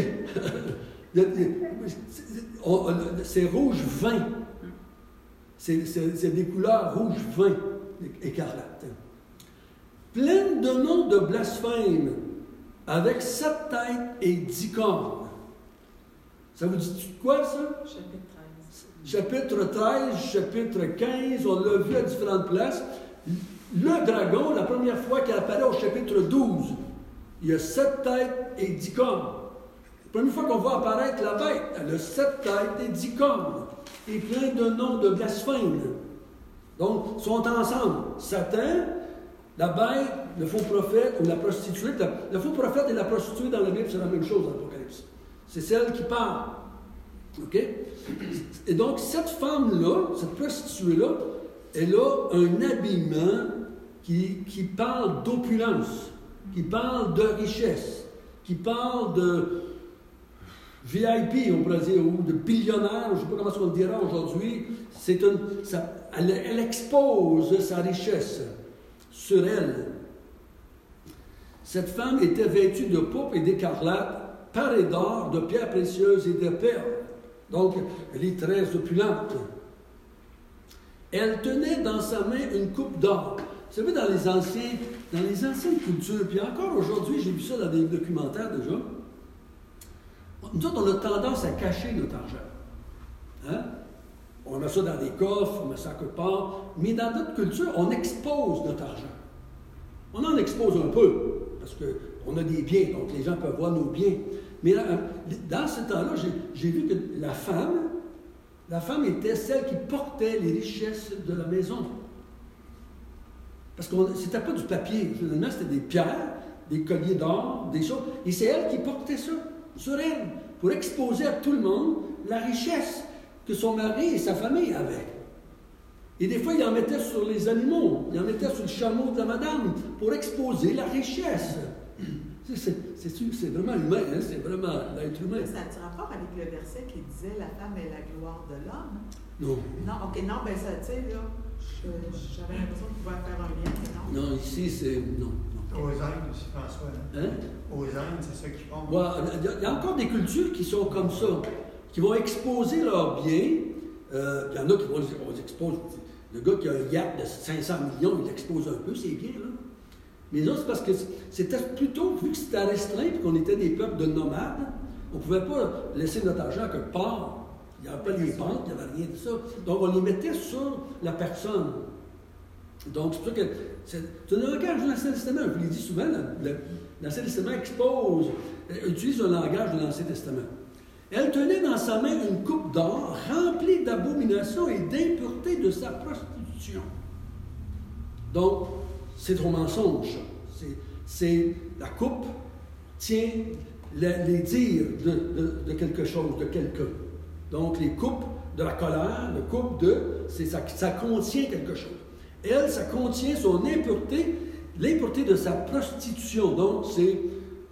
C'est rouge vin. C'est des couleurs rouge vin, écarlate. Pleine de noms de blasphème, avec 7 têtes et 10 cornes. Ça vous dit quoi, ça? Chapitre 13, chapitre 15, on l'a vu à différentes places. Le dragon, la première fois qu'il apparaît au chapitre 12, il y a 7 têtes et 10 cornes. La première fois qu'on voit apparaître la bête, elle a 7 têtes et 10 cornes, et plein de noms de blasphème. Donc, ils sont ensemble. Satan, la bête, le faux prophète ou la prostituée. Le faux prophète et la prostituée dans la Bible, c'est la même chose dans l'Apocalypse. C'est celle qui parle. OK? Et donc, cette femme-là, cette prostituée-là, elle a un habillement qui parle d'opulence, qui parle de richesse, qui parle de VIP, on pourrait dire, ou de billionnaire, je ne sais pas comment on le dira aujourd'hui. Elle expose sa richesse sur elle. Cette femme était vêtue de pourpre et d'écarlate, parée d'or, de pierres précieuses et de perles. Donc, elle est très opulente. Elle tenait dans sa main une coupe d'or. Vous savez, dans les anciennes cultures, puis encore aujourd'hui, j'ai vu ça dans des documentaires déjà, nous autres, on a tendance à cacher notre argent. Hein? On met ça dans des coffres, on met ça quelque part, mais dans notre culture, on expose notre argent. On en expose un peu, parce qu'on a des biens, donc les gens peuvent voir nos biens. Mais dans ce temps-là, j'ai vu que la femme était celle qui portait les richesses de la maison. Parce que c'était pas du papier, finalement, c'était des pierres, des colliers d'or, des choses. Et c'est elle qui portait ça sur elle, pour exposer à tout le monde la richesse que son mari et sa famille avaient. Et des fois, il en mettait sur les animaux, il en mettait sur le chameau de la madame, pour exposer la richesse. C'est vraiment humain, hein? C'est vraiment l'être humain. Ça a-tu rapport avec le verset qui disait « La femme est la gloire de l'homme » ? Non. Non, OK, non, ben ça, tu sais, là, j'avais l'impression qu'il pouvait faire un lien, mais non. Non, ici, c'est... Non. Aux Indes aussi, François. Hein? Aux Indes, c'est ça qu'ils font. Il y a encore des cultures qui sont comme ça, qui vont exposer leurs biens. Il y en a qui vont exposer. Le gars qui a un yacht de 500 millions, il expose un peu ses biens, là. Mais là, c'est parce que c'était plutôt, vu que c'était restreint et qu'on était des peuples de nomades, on ne pouvait pas laisser notre argent à quelque part. Il n'y avait pas les banques, il n'y avait rien de ça. Donc, on les mettait sur la personne. Donc, c'est pour ça que c'est un langage de l'Ancien Testament. Je vous l'ai dit souvent, l'Ancien Testament utilise un langage de l'Ancien Testament. Elle tenait dans sa main une coupe d'or remplie d'abominations et d'impuretés de sa prostitution. Donc, c'est trop mensonge. C'est la coupe tient les dires de quelque chose, de quelqu'un. Donc, les coupes de la colère, le coupe ça contient quelque chose. Elle, ça contient son impureté, l'impureté de sa prostitution. Donc, c'est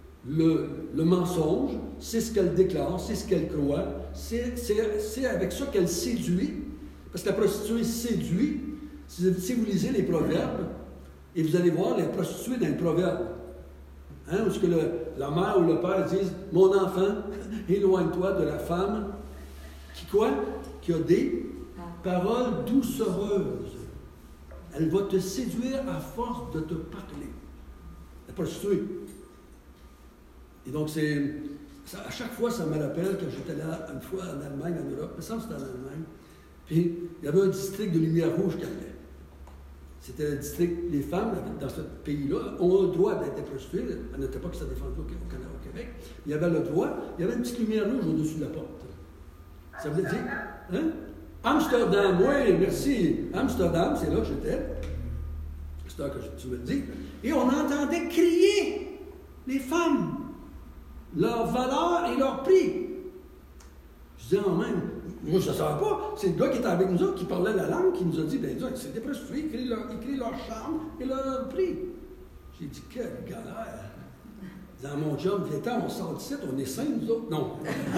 le mensonge, c'est ce qu'elle déclare, c'est ce qu'elle croit, c'est avec ça qu'elle séduit. Parce que la prostituée séduit. Si vous lisez les proverbes, et vous allez voir les prostituées dans les proverbes. Hein, où ce que la mère ou le père disent « Mon enfant, éloigne-toi de la femme qui quoi? Qui a des paroles doucereuses. Elle va te séduire à force de te parler. » La prostituée. Et donc, à chaque fois, ça me rappelle que j'étais là une fois en Allemagne, en Europe, mais ça, c'était en Allemagne. Puis, il y avait un district de lumière rouge qui allait. C'était le district, les femmes dans ce pays-là ont le droit d'être prostituées. À notre époque, ça défendait au Québec. Il y avait le droit, il y avait une petite lumière rouge au-dessus de la porte. Ça veut dire, hein? Amsterdam, oui, merci. Amsterdam, c'est là que j'étais. C'est là que tu me le dis. Et on entendait crier les femmes, leur valeur et leur prix. Je disais en même, moi je ne savais pas, c'est le gars qui était avec nous autres, qui parlait la langue, qui nous a dit, ben c'est des prostituées, ils crient leur charme et leur prix. J'ai dit, quelle galère! Dans mon job, viens-t'en, on sort d'ici, on est 5 nous autres. Non.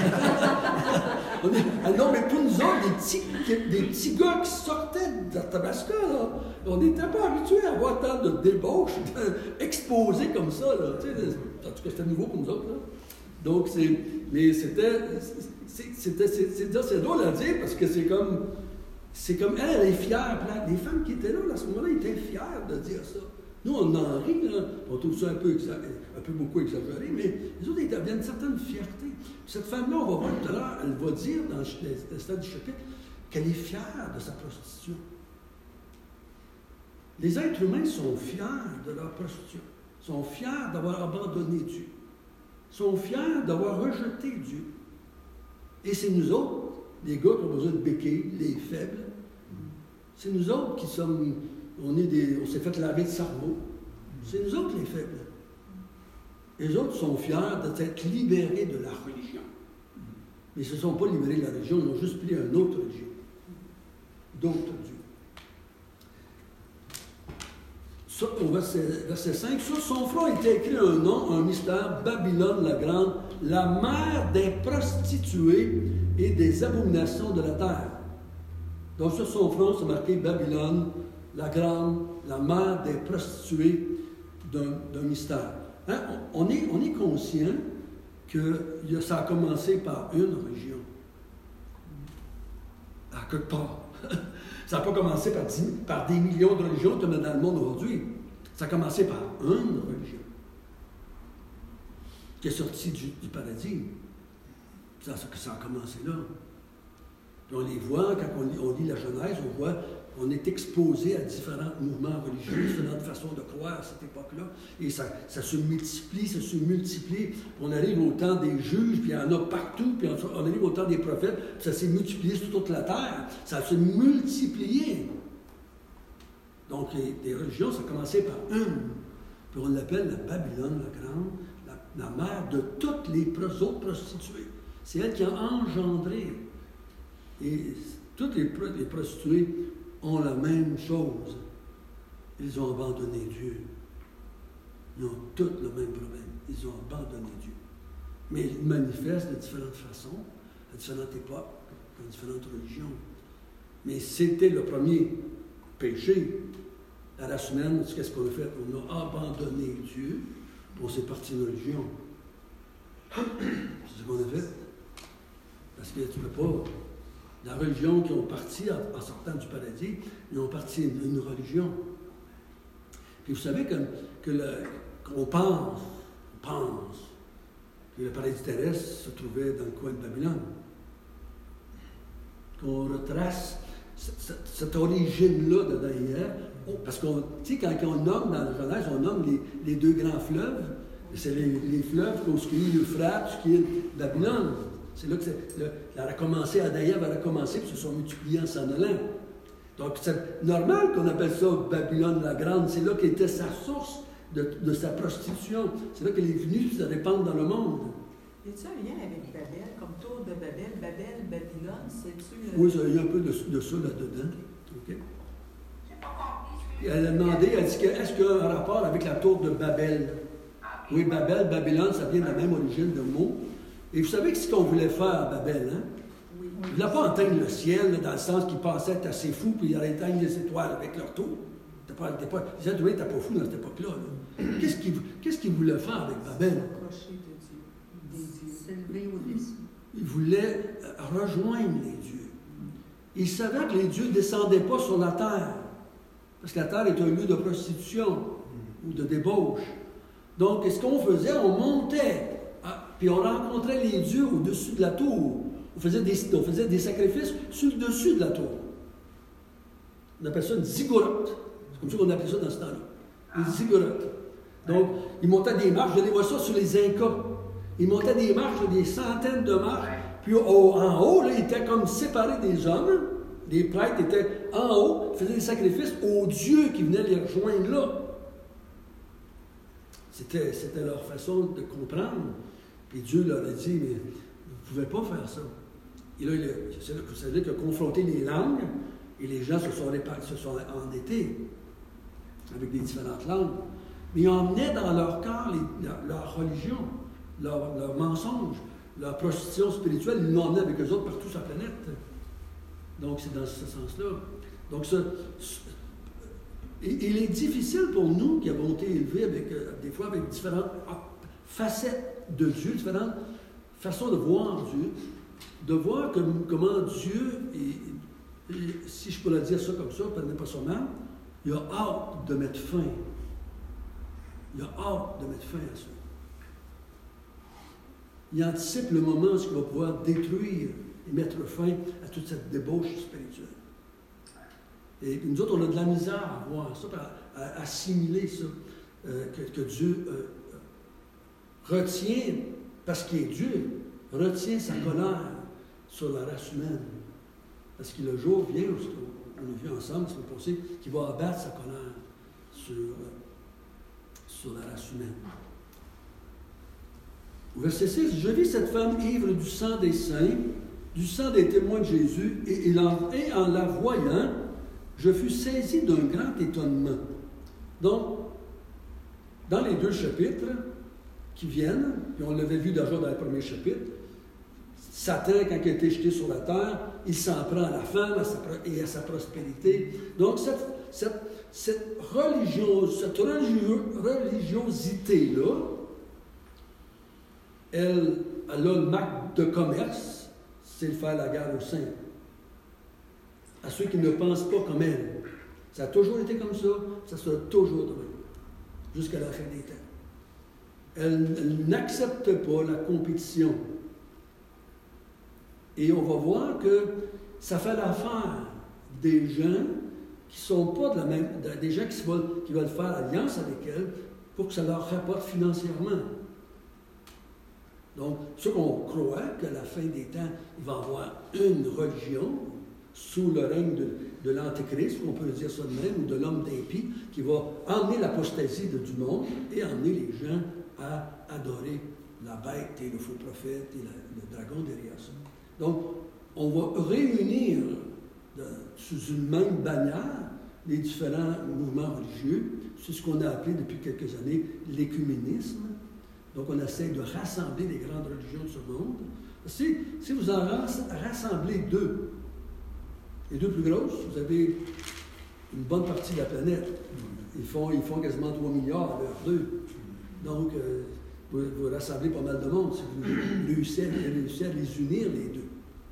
Non, mais pour nous autres, des petits gars qui sortaient de Tabasco, là, on n'était pas habitués à avoir tant de débauches exposées comme ça. Là. Tu sais, en tout cas, c'était nouveau pour nous autres. Là. Donc, c'est drôle à dire parce que c'est comme elle est fière. Les femmes qui étaient là, à ce moment-là, étaient fières de dire ça. Nous, on en rit, là. On trouve ça un peu beaucoup exagéré, mais les autres, ils avaient une certaine fierté. Cette femme-là, on va voir tout à l'heure, elle va dire dans le stade du chapitre qu'elle est fière de sa prostitution. Les êtres humains sont fiers de leur prostitution, sont fiers d'avoir abandonné Dieu, sont fiers d'avoir rejeté Dieu. Et c'est nous autres, les gars qui ont besoin de béquilles, les faibles, c'est nous autres qui sommes... On s'est fait laver le cerveau. C'est nous autres les faibles. Les autres sont fiers d'être libérés de la religion. Mais ils ne se sont pas libérés de la religion, ils ont juste pris une autre religion. D'autres dieux. Au verset 5, sur son front était écrit un nom, un mystère, Babylone la grande, la mère des prostituées et des abominations de la terre. Donc sur son front, c'est marqué Babylone, la grande, la mère des prostituées d'un mystère. Hein? On est conscient que ça a commencé par une religion. À quelque part. Ça n'a pas commencé par des millions de religions comme dans le monde aujourd'hui. Ça a commencé par une religion qui est sortie du paradis. Ça a commencé là. Puis on les voit, quand on lit la Genèse, on est exposé à différents mouvements religieux, différentes façons de croire à cette époque-là. Et ça se multiplie. On arrive au temps des juges, puis il y en a partout, puis on arrive au temps des prophètes, puis ça s'est multiplié sur toute la terre. Ça s'est multiplié. Donc, les religions, ça a commencé par une. Puis on l'appelle la Babylone la grande, la mère de toutes les autres prostituées. C'est elle qui a engendré. Et toutes les prostituées ont la même chose. Ils ont abandonné Dieu. Ils ont tous le même problème. Ils ont abandonné Dieu. Mais ils manifestent de différentes façons, à différentes époques, dans différentes religions. Mais c'était le premier péché. La race humaine, qu'est-ce qu'on a fait? On a abandonné Dieu, on s'est parti d'une religion. C'est ce qu'on a fait. Parce que tu ne peux pas... La religion qui ont parti en sortant du paradis, ils ont parti d'une religion. Puis vous savez qu'on pense que le paradis terrestre se trouvait dans le coin de Babylone. Qu'on retrace cette origine-là de derrière, parce qu'on, tu sais, quand on nomme dans la Genèse, on nomme les deux grands fleuves, c'est les fleuves qui est l'Euphrate, qui est Babylone. C'est là que elle a commencé, Adaïev, elle a commencé, puis se sont multipliés en s'en allant. Donc, c'est normal qu'on appelle ça Babylone la Grande. C'est là qu'était sa source de sa prostitution. C'est là qu'elle est venue se répandre dans le monde. Y a-t-il un lien avec Babel, comme tour de Babel? Babylone, c'est-tu... Oui, il y a un peu de ça là-dedans. Okay. Elle a demandé, elle dit, est-ce qu'il y a un rapport avec la tour de Babel? Oui, Babylone, ça vient de la même origine de mot. Et vous savez que ce qu'on voulait faire à Babel, hein? Oui. Ils ne voulaient pas atteindre le ciel, là, dans le sens qu'ils pensaient être assez fous, puis ils allaient éteindre les étoiles avec leur tour. C'était les êtres humains n'étaient pas fous dans cette époque-là. Là. Qu'est-ce qu'ils voulaient faire avec Babel? S'élever au-dessus. Ils voulaient rejoindre les dieux. Ils savaient que les dieux ne descendaient pas sur la terre, parce que la terre est un lieu de prostitution ou de débauche. Donc, ce qu'on faisait, on montait, puis on rencontrait les dieux au-dessus de la tour. On faisait des sacrifices sur le dessus de la tour. On appelle ça une ziggourate. C'est comme ça qu'on appelait ça dans ce temps-là. Une ziggourate. Donc, ils montaient des marches. Vous allez voir ça sur les Incas. Ils montaient des marches, des centaines de marches. Puis en haut, là, ils étaient comme séparés des hommes. Les prêtres étaient en haut, faisaient des sacrifices aux dieux qui venaient les rejoindre là. C'était leur façon de comprendre. Et Dieu leur a dit, mais vous ne pouvez pas faire ça. Et là, vous savez qu'il a confronté les langues, et les gens se sont endettés avec des différentes langues. Mais ils emmenaient dans leur cœur leur religion, leur mensonge, leur prostitution spirituelle. Ils l'ont emmené avec eux autres partout sur la planète. Donc, c'est dans ce sens-là. Donc, il est difficile pour nous qui avons été élevés des fois avec différentes facettes de Dieu, différentes façons de voir Dieu, de voir comment Dieu, si je peux le dire ça comme ça, prenez pas son mal, il a hâte de mettre fin. Il a hâte de mettre fin à ça. Il anticipe le moment où il va pouvoir détruire et mettre fin à toute cette débauche spirituelle. Et nous autres, on a de la misère à voir ça, à assimiler ça, que Dieu retient, parce qu'il est Dieu, retient sa colère sur la race humaine. Parce que le jour vient, on a vu ensemble, c'est possible, qu'il va abattre sa colère sur la race humaine. Au verset 6, « Je vis cette femme ivre du sang des saints, du sang des témoins de Jésus, et en la voyant, je fus saisi d'un grand étonnement. » Donc, dans les 2 chapitres qui viennent, puis on l'avait vu déjà dans le premier chapitre, Satan, quand il a été jeté sur la terre, il s'en prend à la femme et à sa prospérité. Donc, cette religiosité-là, elle a le marque de commerce, c'est de faire la guerre aux saints. À ceux qui ne pensent pas comme elle. Ça a toujours été comme ça, ça sera toujours de même, jusqu'à la fin des temps. Elle n'accepte pas la compétition. Et on va voir que ça fait l'affaire des gens qui ne sont pas de la même, des gens qui veulent faire alliance avec elle pour que ça leur rapporte financièrement. Donc, ceux qu'on croit qu'à la fin des temps, il va y avoir une religion sous le règne de l'Antéchrist, on peut dire ça de même, ou de l'homme d'impie, qui va emmener l'apostasie du monde et emmener les gens à adorer la bête et le faux prophète et le dragon derrière ça. Donc, on va réunir sous une même bannière les différents mouvements religieux. C'est ce qu'on a appelé depuis quelques années l'écuménisme. Donc, on essaie de rassembler les grandes religions de ce monde. Si vous en rassemblez 2, les 2 plus grosses, vous avez une bonne partie de la planète. Ils font quasiment 3 milliards à l'heure 2. Donc, vous rassemblez pas mal de monde si vous réussissez à les unir, les 2.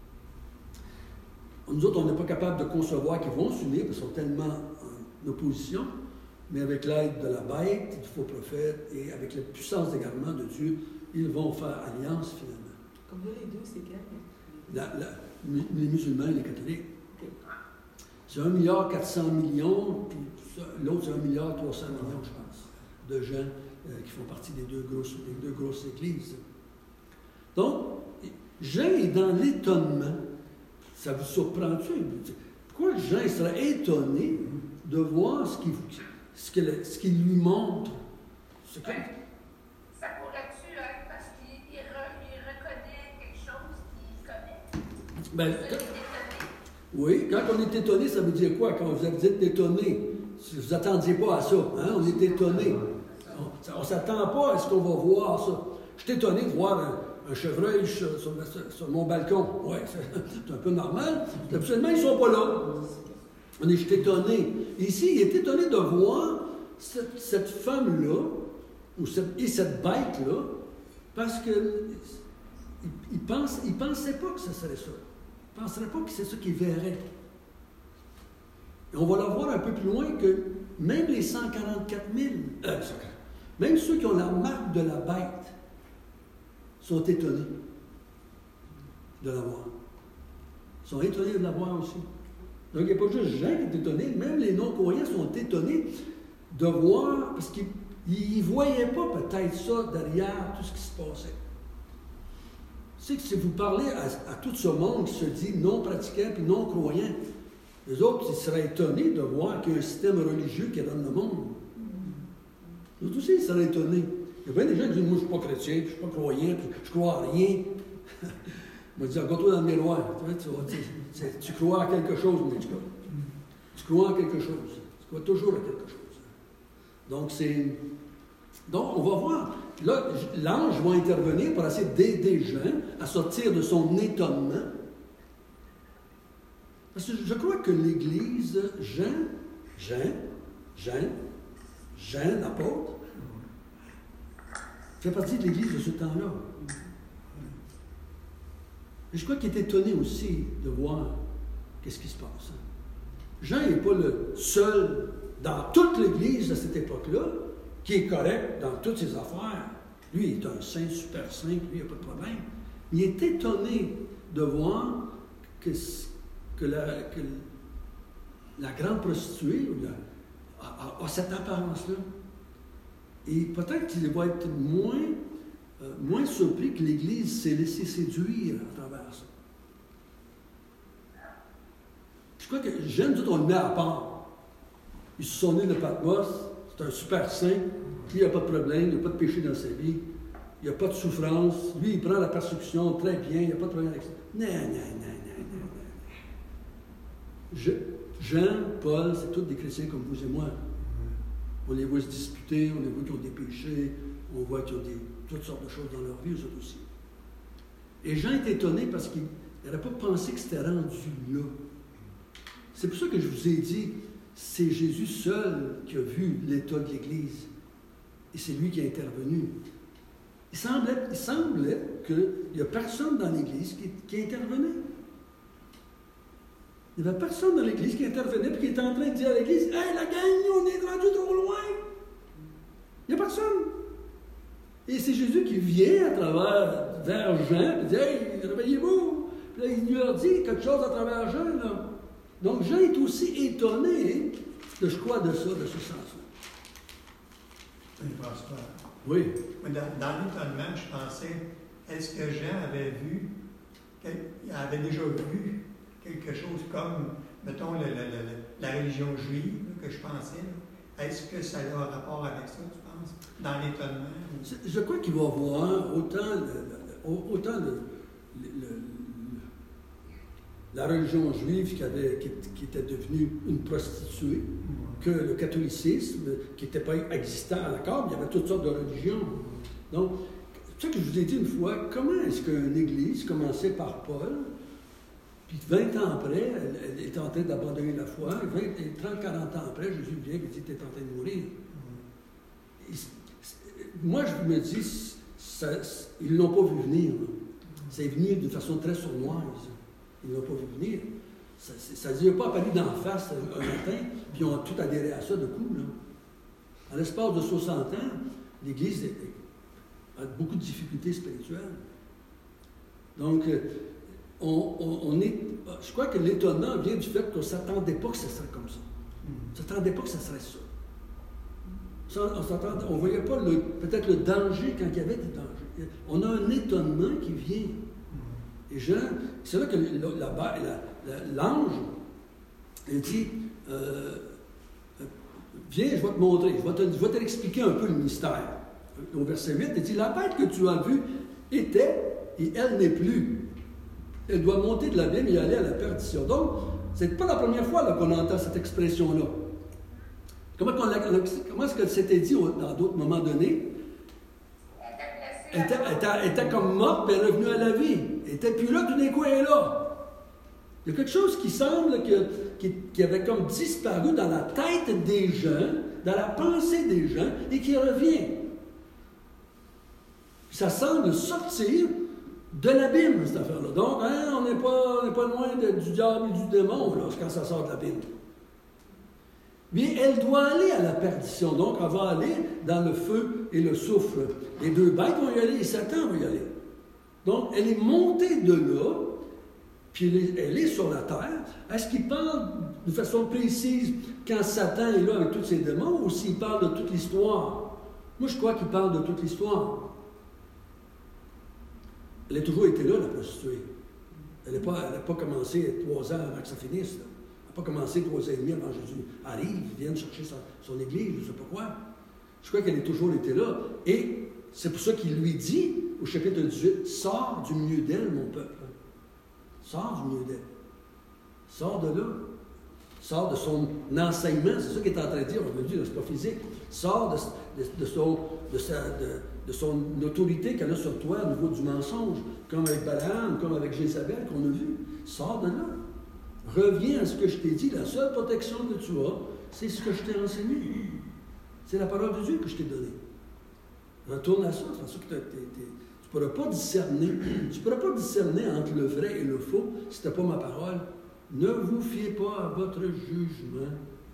Nous autres, on n'est pas capable de concevoir qu'ils vont s'unir parce qu'ils sont tellement en opposition, mais avec l'aide de la bête, du faux prophète et avec la puissance d'égarement de Dieu, ils vont faire alliance finalement. Comme là, les 2, c'est quel? Les musulmans et les catholiques. Okay. C'est 1,4 milliard, puis l'autre c'est 1,3 milliard, je pense, de gens qui font partie des deux grosses églises. Donc, Jean est dans l'étonnement. Ça vous surprend-tu? Pourquoi Jean serait étonné de voir ce qu'il lui montre? Ça pourrait-tu être parce qu'il reconnaît quelque chose qu'il connaît? Oui, quand on est étonné, ça veut dire quoi? Quand vous êtes étonné, vous ne attendiez pas à ça. Hein? On est étonné. On ne s'attend pas à ce qu'on va voir ça. Je suis étonné de voir un chevreuil sur mon balcon. Oui, c'est un peu normal. Absolument, ils ne sont pas là. On est étonné. Ici, il est étonné de voir cette femme-là, et cette bête-là, parce qu'il ne pensait pas que ce serait ça. Il ne penserait pas que c'est ça qu'il verrait. Et on va le voir un peu plus loin que même les 144 000, même ceux qui ont la marque de la bête, sont étonnés de la voir. Ils sont étonnés de la voir aussi. Donc, il n'y a pas juste Jean qui est étonné, même les non-croyants sont étonnés de voir, parce qu'ils ne voyaient pas peut-être ça derrière tout ce qui se passait. C'est que si vous parlez à tout ce monde qui se dit non-pratiquant et non-croyant, les autres, ils seraient étonnés de voir qu'il y a un système religieux qui est dans le monde. Eux aussi, ils seraient étonnés. Il y a bien des gens qui disent, moi, je ne suis pas chrétien, puis je ne suis pas croyant, puis je ne crois à rien. On va dire, regarde-toi dans le miroir. Tu crois à quelque chose, mais tu crois à quelque chose. Tu crois toujours à quelque chose. Donc, on va voir. Là, l'ange va intervenir pour essayer d'aider Jean à sortir de son étonnement. Parce que je crois que l'Église, Jean, l'apôtre, fait partie de l'Église de ce temps-là. Et je crois qu'il est étonné aussi de voir qu'est-ce qui se passe. Jean n'est pas le seul dans toute l'Église à cette époque-là qui est correct dans toutes ses affaires. Lui, il est un saint, super saint, lui, il n'y a pas de problème. Il est étonné de voir que la grande prostituée a cette apparence-là. Et peut-être qu'il va être moins surpris que l'Église s'est laissée séduire à travers ça. Je crois que Jean, nous autres, on le met à part. Ils se sont nés de Patmos, c'est un super saint, lui, il n'y a pas de problème, il n'y a pas de péché dans sa vie, il n'y a pas de souffrance, lui, il prend la persécution très bien, il n'y a pas de problème avec ça. Non. Jean, Paul, c'est tous des chrétiens comme vous et moi. On les voit se disputer, on les voit qui ont des péchés, on voit qu'ils ont toutes sortes de choses dans leur vie, eux autres aussi. Et Jean est étonné parce qu'il n'aurait pas pensé que c'était rendu là. C'est pour ça que je vous ai dit, c'est Jésus seul qui a vu l'état de l'Église. Et c'est lui qui est intervenu. Il semblait qu'il n'y a personne dans l'Église qui intervenait. Il n'y avait personne dans l'Église qui intervenait et qui était en train de dire à l'Église, « Hey, la gang, on est rendu trop loin! » Il n'y a personne. Et c'est Jésus qui vient vers Jean et dit, « Hey, réveillez-vous! » Puis là, il leur dit quelque chose à travers Jean, là. Donc, Jean est aussi étonné de, je crois, de ça, de ce sens-là. Je pense pas. Oui. Dans l'étonnement, je pensais, est-ce que Jean avait déjà vu quelque chose comme, mettons, la religion juive, que je pensais, là. Est-ce que ça a un rapport avec ça, tu penses, dans l'étonnement? Je crois qu'il va voir autant la religion juive qui était devenue une prostituée, que le catholicisme, qui n'était pas existant à l'accord, mais il y avait toutes sortes de religions. Donc, c'est ça que je vous ai dit une fois, comment est-ce qu'une église commençait par Paul, puis 20 ans après, elle était en train d'abandonner la foi, 30, 40 ans après, Jésus vient et dit, tu es en train de mourir. Moi, je me dis, ils ne l'ont pas vu venir. C'est venu de façon très sournoise. Ils ne l'ont pas vu venir. Ça ne lui a pas apparu d'en face un matin, puis ils ont tout adhéré à ça de coup. Là. En l'espace de 60 ans, l'Église a beaucoup de difficultés spirituelles. Donc, je crois que l'étonnant vient du fait qu'on ne s'attendait pas que ce serait comme ça. On ne s'attendait pas que ce serait ça. On ne voyait pas peut-être le danger quand il y avait des dangers. On a un étonnement qui vient. Et Jean, c'est là que l'ange, il dit, viens, je vais te montrer, je vais te expliquer un peu le mystère. Au verset 8, il dit, la bête que tu as vue était, et elle n'est plus. Elle doit monter de l'abîme et aller à la perdition. Donc, ce n'est pas la première fois là, qu'on entend cette expression-là. Comment est-ce qu'elle s'était dit dans d'autres moments donnés? Elle était comme morte, puis elle est revenue à la vie. Elle n'était plus là, tout d'un coup, elle est là. Il y a quelque chose qui semble qui avait comme disparu dans la tête des gens, dans la pensée des gens, et qui revient. Ça semble sortir de l'abîme, cette affaire-là. Donc, on n'est pas loin du diable et du démon là, quand ça sort de l'abîme. Mais elle doit aller à la perdition. Donc, elle va aller dans le feu et le soufre. Les deux bêtes vont y aller et Satan va y aller. Donc, elle est montée de là, puis elle est sur la terre. Est-ce qu'il parle de façon précise quand Satan est là avec tous ses démons ou s'il parle de toute l'histoire? Moi, je crois qu'il parle de toute l'histoire. Elle a toujours été là, la prostituée. Elle n'a pas commencé 3 ans avant que ça finisse. Là. Elle n'a pas commencé 3 ans et demi avant que Jésus arrive, vienne chercher son église, je ne sais pas quoi. Je crois qu'elle a toujours été là. Et c'est pour ça qu'il lui dit, au chapitre 18, « Sors du milieu d'elle, mon peuple. » Sors du milieu d'elle. Sors de là. Sors de son enseignement. C'est ça qu'il est en train de dire. On veut dire, c'est pas physique. Sors de son autorité qu'elle a sur toi au niveau du mensonge, comme avec Balaam, comme avec Jézabel qu'on a vu. Sors de là. Reviens à ce que je t'ai dit. La seule protection que tu as, c'est ce que je t'ai enseigné. C'est la parole de Dieu que je t'ai donnée. Retourne à ça. C'est pour ça que tu ne pourras pas discerner. Tu ne pourras pas discerner entre le vrai et le faux si tu n'as pas ma parole. Ne vous fiez pas à votre jugement.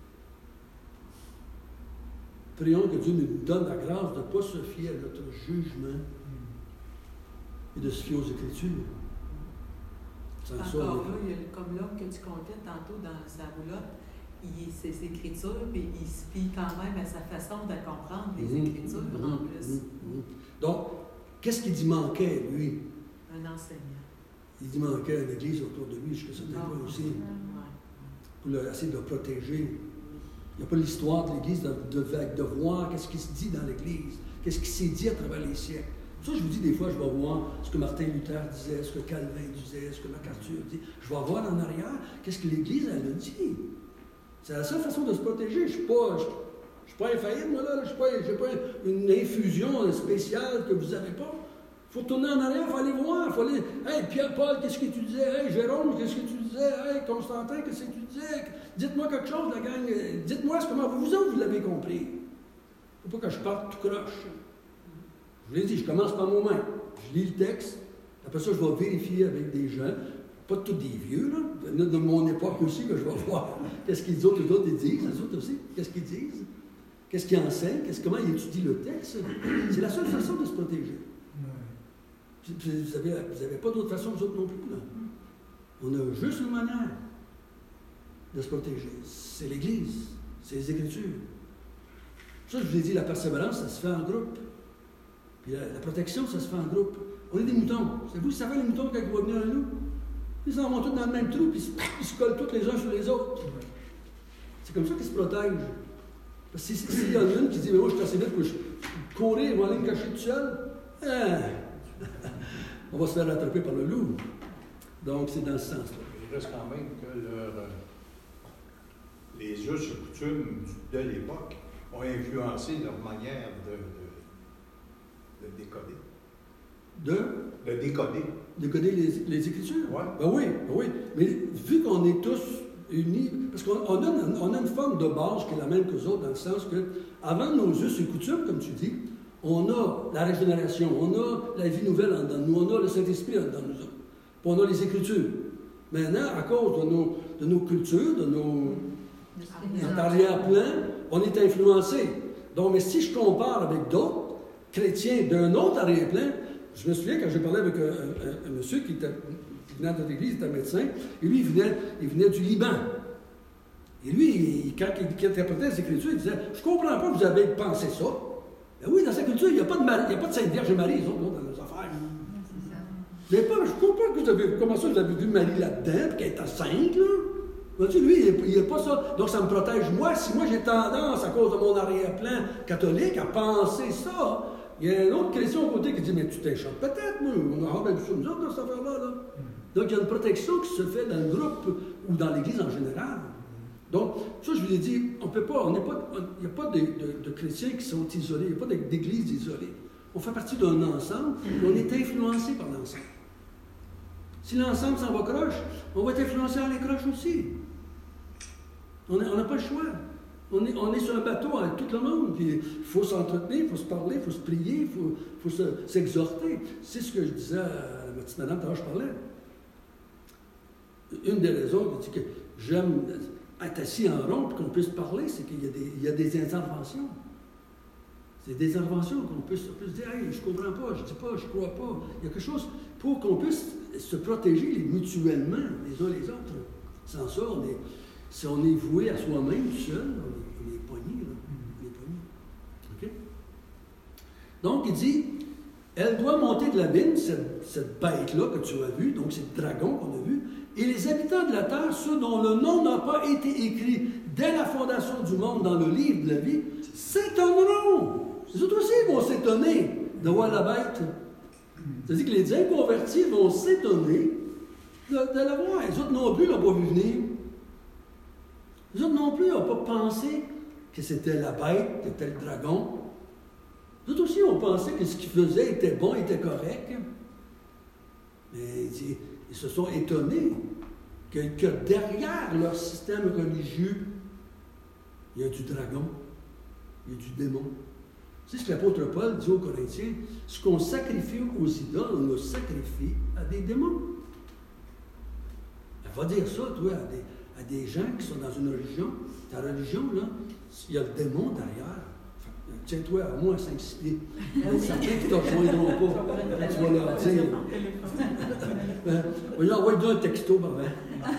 Prions que Dieu nous donne la grâce de ne pas se fier à notre jugement et de se fier aux Écritures. Sans Encore ça, là, il y a comme l'homme que tu comptais tantôt dans sa roulotte, ses écritures, puis il se fie quand même à sa façon de comprendre les Écritures en plus. Donc, qu'est-ce qu'il dit manquait, lui? Un enseignant. Il dit manquait une église autour de lui, jusqu'à ce point aussi, pour essayer de le protéger. Il n'y a pas l'histoire de l'Église de voir qu'est-ce qui se dit dans l'Église, qu'est-ce qui s'est dit à travers les siècles. Ça, je vous dis, des fois, je vais voir ce que Martin Luther disait, ce que Calvin disait, ce que MacArthur dit. Je vais voir en arrière qu'est-ce que l'Église, elle a dit. C'est la seule façon de se protéger. Je ne suis pas infaillible, moi, là. Je n'ai pas une infusion spéciale que vous n'avez pas. Il faut tourner en arrière, il faut aller voir. Il faut aller. Hey, Pierre-Paul, qu'est-ce que tu disais? Hey, Jérôme, qu'est-ce que tu disais? Hey, Constantin, qu'est-ce que tu disais? Dites-moi quelque chose, la gang. Dites-moi comment vous l'avez compris. Il ne faut pas que je parte tout croche. Je vous l'ai dit, je commence par moi-même. Je lis le texte. Après ça, je vais vérifier avec des gens. Pas tous des vieux, là. De mon époque aussi, que je vais voir. Qu'est-ce qu'ils disent, les autres, ils disent. Les autres aussi, qu'est-ce qu'ils disent? Qu'est-ce qu'ils enseignent? Comment ils étudient le texte? C'est la seule façon de se protéger. Vous n'avez pas d'autre façon, vous autres non plus. Là. On a juste une manière de se protéger. C'est l'Église, c'est les Écritures. Ça, je vous ai dit, la persévérance, ça se fait en groupe. Puis la protection, ça se fait en groupe. On est des moutons. Vous savez, les moutons, quand ils vont venir à nous, ils s'en vont tous dans le même trou, puis ils se collent tous les uns sur les autres. C'est comme ça qu'ils se protègent. Parce que s'il y en a une qui dit, mais moi, je suis assez vite pour courir, ils vont aller me cacher tout seul, on va se faire rattraper par le loup. Donc, c'est dans ce sens-là. Il reste quand même que les us et coutumes de l'époque ont influencé leur manière de décoder. De décoder. Décoder les Écritures? Ouais. Ben oui. Mais vu qu'on est tous unis, parce qu'on a une forme de base qui est la même que les autres, dans le sens que, avant nos us et coutumes, comme tu dis, on a la régénération, on a la vie nouvelle en dedans de nous, on a le Saint-Esprit en dedans de nous autres. Puis on a les Écritures. Maintenant, à cause de nos cultures, de notre arrière-plan, on est influencé. Donc, mais si je compare avec d'autres chrétiens d'un autre arrière-plan, je me souviens quand j'ai parlé avec un monsieur qui venait de notre église, il était médecin, et lui, il venait du Liban. Et lui, quand il interprétait les Écritures, il disait, je ne comprends pas que vous avez pensé ça. Ben oui, dans sa culture, il n'y a pas de Sainte Vierge et Marie, les autres, dans nos affaires. Je comprends que vous avez, comment ça, vous avez vu Marie là-dedans, puis qu'elle était sainte, là. Vois-tu, lui, il n'est pas ça. Donc, ça me protège moi. Si moi, j'ai tendance, à cause de mon arrière-plan catholique, à penser ça, il y a une autre question à côté qui dit, mais tu t'échappes peut-être, moi. On a bien vu ça, nous autres, dans cette affaire-là. Là. Donc, il y a une protection qui se fait dans le groupe ou dans l'Église en général. Donc, ça, je vous ai dit, il n'y a pas de chrétiens qui sont isolés, il n'y a pas d'église isolée. On fait partie d'un ensemble et on est influencé par l'ensemble. Si l'ensemble s'en va croche, on va être influencé à les croches aussi. On n'a pas le choix. On est sur un bateau avec tout le monde, puis il faut s'entretenir, il faut se parler, il faut se prier, il faut s'exhorter. C'est ce que je disais à la petite madame, quand je parlais. Une des raisons que j'aime être assis en rond et qu'on puisse parler, c'est qu'il y a des interventions. C'est des interventions qu'on puisse dire, hey, je ne comprends pas, je ne dis pas, je ne crois pas. Il y a quelque chose pour qu'on puisse se protéger mutuellement, les uns les autres. Sans ça, si on est voué à soi-même seul, on est poigné, là. On est poigné. OK? Donc, il dit, elle doit monter de l'abîme, cette bête-là que tu as vue, donc c'est le dragon qu'on a vu, et les habitants de la terre, ceux dont le nom n'a pas été écrit dès la fondation du monde dans le livre de la vie, s'étonneront. Les autres aussi vont s'étonner de voir la bête. C'est-à-dire que les inconvertis vont s'étonner de la voir. Les autres non plus ne l'ont pas vu venir. Les autres non plus n'ont pas pensé que c'était la bête, que c'était le dragon. Les autres aussi ont pensé que ce qu'ils faisaient était bon, était correct. Mais ils se sont étonnés que derrière leur système religieux, il y a du dragon, il y a du démon. C'est ce que l'apôtre Paul dit aux Corinthiens, ce qu'on sacrifie aux idoles, on le sacrifie à des démons. Elle va dire ça, toi, à des gens qui sont dans une religion. Ta religion, là, il y a le démon derrière. Tiens-toi à moins 5-6 pieds. Il y a certains qui ne te rejoindront pas. Tu vas leur dire. Voyons, envoie-nous un texto, par là.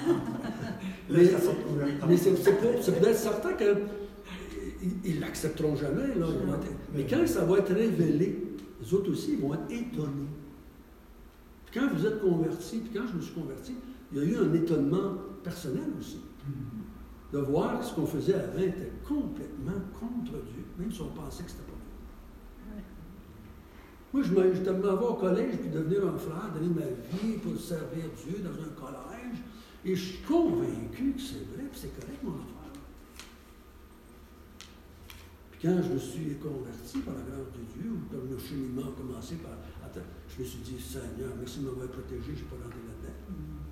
Mais c'est peut-être certain qu'ils ne l'accepteront jamais. Là. Mais quand ça va être révélé, les autres aussi vont être étonnés. Puis quand vous êtes convertis, puis quand je me suis converti, il y a eu un étonnement personnel aussi. De voir que ce qu'on faisait avant était complètement contre Dieu, même si on pensait que c'était pas Dieu. Moi, je m'en vais au collège puis devenir un frère, donner ma vie pour servir Dieu dans un collège, et je suis convaincu que c'est vrai, puis c'est correct mon affaire. Puis quand je me suis converti par la grâce de Dieu, ou comme le cheminement a commencé par... Attends, je me suis dit, Seigneur, merci de m'avoir protégé, je ne suis pas rentré là-dedans.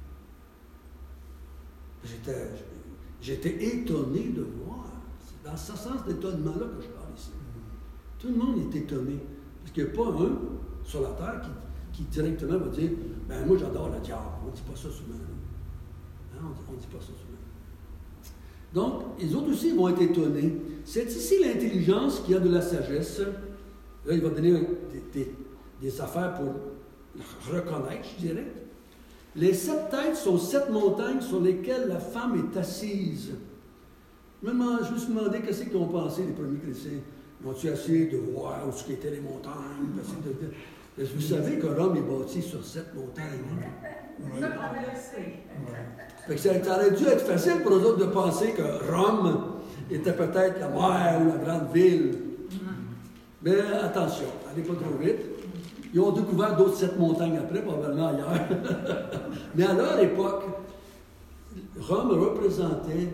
J'étais étonné de voir. C'est dans ce sens d'étonnement-là que je parle ici. Tout le monde est étonné. Parce qu'il n'y a pas un sur la terre qui directement va dire ben moi j'adore le diable. On ne dit pas ça souvent. Hein? On ne dit pas ça souvent. Donc, les autres aussi vont être étonnés. C'est ici l'intelligence qui a de la sagesse. Là, il va donner des affaires pour reconnaître, je dirais. Les 7 têtes sont 7 montagnes sur lesquelles la femme est assise. Je me suis demandé qu'est-ce qu'ils ont pensé les premiers chrétiens. Ils ont-ils essayé de voir où étaient les montagnes? Vous savez que Rome est bâti sur 7 montagnes. Ça, on le sait. Fait que ça aurait dû être facile pour eux autres de penser que Rome était peut-être la mer ou la grande ville. Mais attention, allez pas trop vite. Ils ont découvert d'autres 7 montagnes après, probablement ailleurs. Mais à leur époque, Rome représentait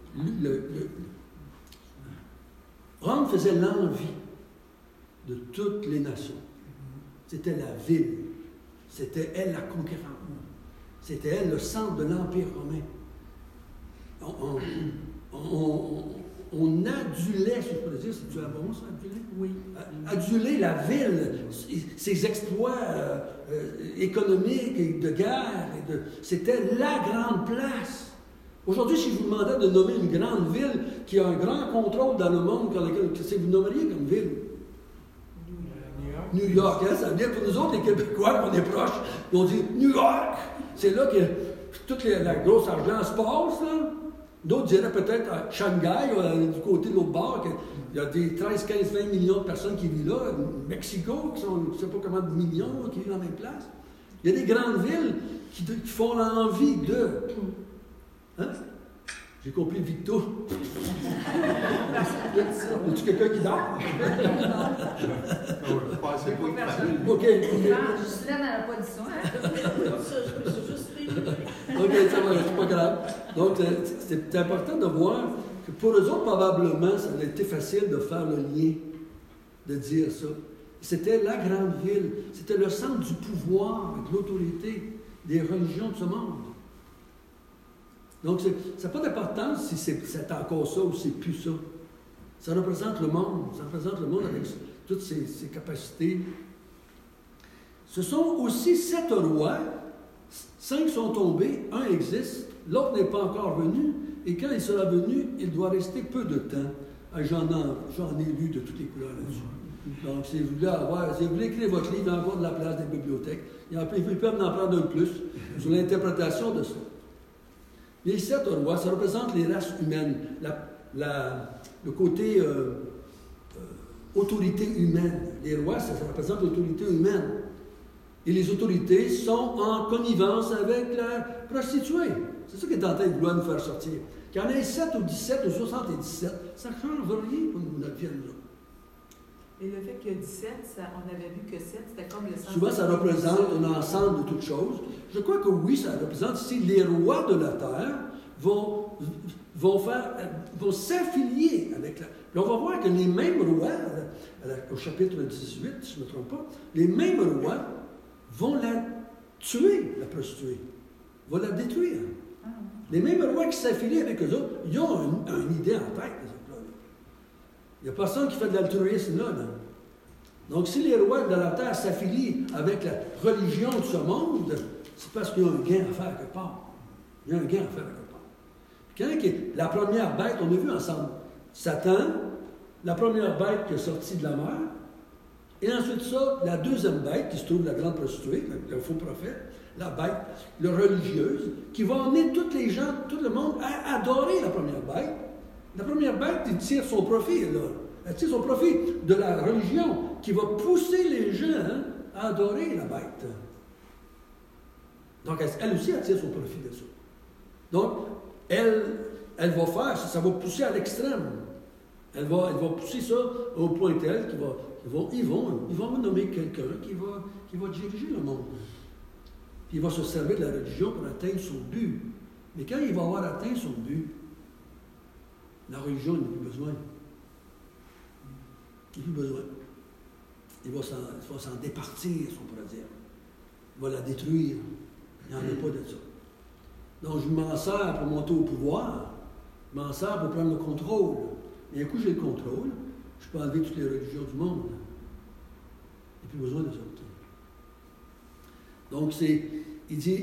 Rome faisait l'envie de toutes les nations. C'était la ville. C'était elle la conquérante. C'était elle le centre de l'Empire romain. On adulait, si je peux le dire, c'est-tu un bon ça, adulait? Oui. Adulait la ville, ses exploits économiques et de guerre. C'était la grande place. Aujourd'hui, si je vous demandais de nommer une grande ville qui a un grand contrôle dans le monde, qu'est-ce que vous nommeriez comme ville? New York. Hein? Ça vient pour nous autres, les Québécois, on est proches, on dit New York. C'est là que toute la grosse argent se passe. Là. D'autres diraient peut-être à Shanghai, du côté de l'autre bord, qu'il y a des 13, 15, 20 millions de personnes qui vivent là. Mexico, qui sont, je ne sais pas comment de millions, là, qui vivent dans la même place. Il y a des grandes villes qui font l'envie de... Hein? J'ai compris Victo. As-tu quelqu'un qui dort? OK. Justine n'avait pas dit ça, hein? Je me suis juste fait. OK, ça va, c'est pas grave. Donc, c'est important de voir que pour eux autres, probablement, ça a été facile de faire le lien, de dire ça. C'était la grande ville. C'était le centre du pouvoir, de l'autorité. des religions de ce monde. Donc, ça n'a pas d'importance si c'est encore ça ou c'est plus ça. Ça représente le monde. Ça représente le monde avec toutes ses capacités. Ce sont aussi 7 rois. 5 sont tombés, un existe, l'autre n'est pas encore venu, et quand il sera venu, il doit rester peu de temps. J'en ai lu de toutes les couleurs là-dessus. Donc, si vous voulez écrire votre livre, il y a encore de la place des bibliothèques. Ils peuvent en prendre un de plus sur l'interprétation de ça. Les 7 rois, ça représente les races humaines, le côté autorité humaine. Les rois, ça représente l'autorité humaine. Et les autorités sont en connivence avec la prostituée. C'est ça qu'il est en train de vouloir nous faire sortir. Qu'il y en ait 7 ou 17 ou 77, ça ne change rien pour notre vie à nous autres. Et le fait qu'il y a 17, on avait vu que 7, c'était comme le sens. Souvent, ça représente un ensemble de toutes choses. Je crois que oui, ça représente ici les rois de la terre vont s'affilier avec la... Puis on va voir que les mêmes rois, au chapitre 18, si je ne me trompe pas, les mêmes rois vont la tuer, la prostituée, vont la détruire. Les mêmes rois qui s'affilient avec eux autres, ils ont une idée en tête, les autres-là. Il n'y a personne qui fait de l'altruisme là. Donc, si les rois de la terre s'affilient avec la religion de ce monde, c'est parce qu'il y a un gain à faire quelque part. Il y a un gain à faire quelque part. La première bête, on a vu ensemble, Satan, la première bête qui est sortie de la mer, et ensuite ça, la deuxième bête, qui se trouve la grande prostituée, le faux prophète, la bête, la religieuse, qui va emmener tous les gens, tout le monde à adorer la première bête. La première bête, elle tire son profit, là. Elle tire son profit de la religion, qui va pousser les gens à adorer la bête. Donc, elle aussi, elle tire son profit de ça. Donc, elle va faire, ça va pousser à l'extrême. Elle va pousser ça au point tel qu'ils vont nommer quelqu'un qui va diriger le monde. Puis il va se servir de la religion pour atteindre son but. Mais quand il va avoir atteint son but, la religion n'a plus besoin. Il n'a plus besoin. Il va s'en départir, si on pourrait dire. Il va la détruire. Il n'y en a pas de ça. Donc, je m'en sers pour monter au pouvoir. Je m'en sers pour prendre le contrôle. Et un coup, j'ai le contrôle, je peux enlever toutes les religions du monde. Il n'y a plus besoin de ça. Donc, il dit,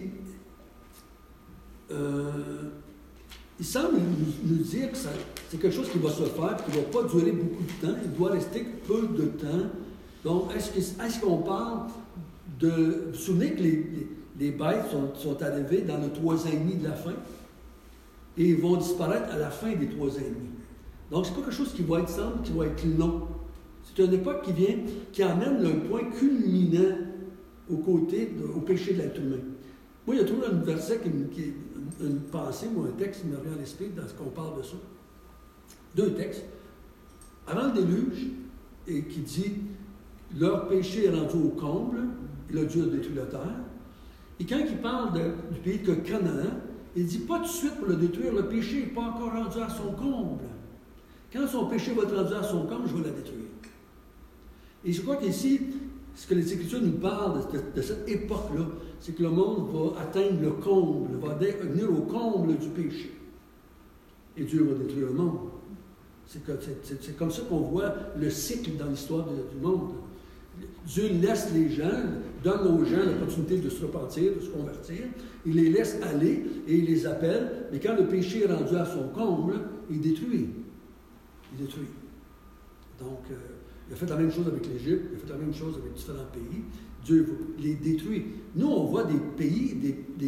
il semble nous dire que c'est quelque chose qui va se faire, qui ne va pas durer beaucoup de temps, il doit rester peu de temps. Donc, est-ce qu'on parle de... Vous vous souvenez que les bêtes sont arrivées dans le 3 ans et demi de la fin, et ils vont disparaître à la fin des 3 ans et demi. Donc, ce n'est pas quelque chose qui va être long. C'est une époque qui amène le point culminant au péché de l'être humain. Moi, il y a toujours un verset une pensée ou un texte qui me revient à l'esprit dans ce qu'on parle de ça. 2 textes. Avant le déluge, et qui dit « Leur péché est rendu au comble, et le Dieu a détruit la terre. » Et quand il parle du pays de Canaan, il dit « Pas tout de suite pour le détruire, le péché n'est pas encore rendu à son comble. Quand son péché va être rendu à son comble, je vais la détruire. » Et je crois qu'ici, ce que les Écritures nous parlent de cette époque-là, c'est que le monde va atteindre le comble, va venir au comble du péché. Et Dieu va détruire le monde. C'est comme ça qu'on voit le cycle dans l'histoire du monde. Dieu laisse les gens, donne aux gens l'opportunité de se repentir, de se convertir. Il les laisse aller et il les appelle. Mais quand le péché est rendu à son comble, il détruit. Il détruit. Donc, il a fait la même chose avec l'Égypte, il a fait la même chose avec différents pays. Dieu les détruit. Nous, on voit des pays,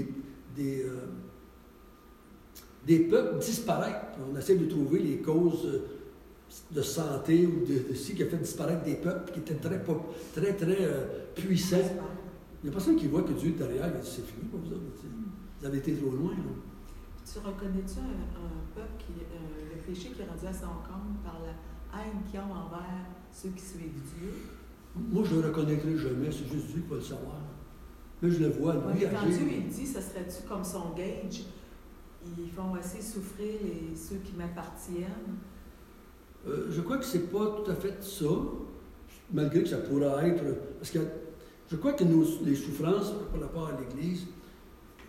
des peuples disparaître. On essaie de trouver les causes de santé ou de ce qui a fait disparaître des peuples qui étaient très puissants. Il n'y a personne qui voit que Dieu est derrière et dit c'est fini pour vous autres. Vous avez été trop loin. Là. Tu reconnais-tu un peuple le péché qui est rendu à son comble par la haine qu'ils ont envers ceux qui suivent Dieu? Moi, je ne le reconnaîtrai jamais, c'est juste Dieu qui va le savoir. Mais je le vois, lui, quand Dieu il dit, ça serait-tu comme son gauge? Ils font assez souffrir ceux qui m'appartiennent. Je crois que ce n'est pas tout à fait ça, malgré que ça pourrait être... Parce que je crois que les souffrances par rapport à l'Église,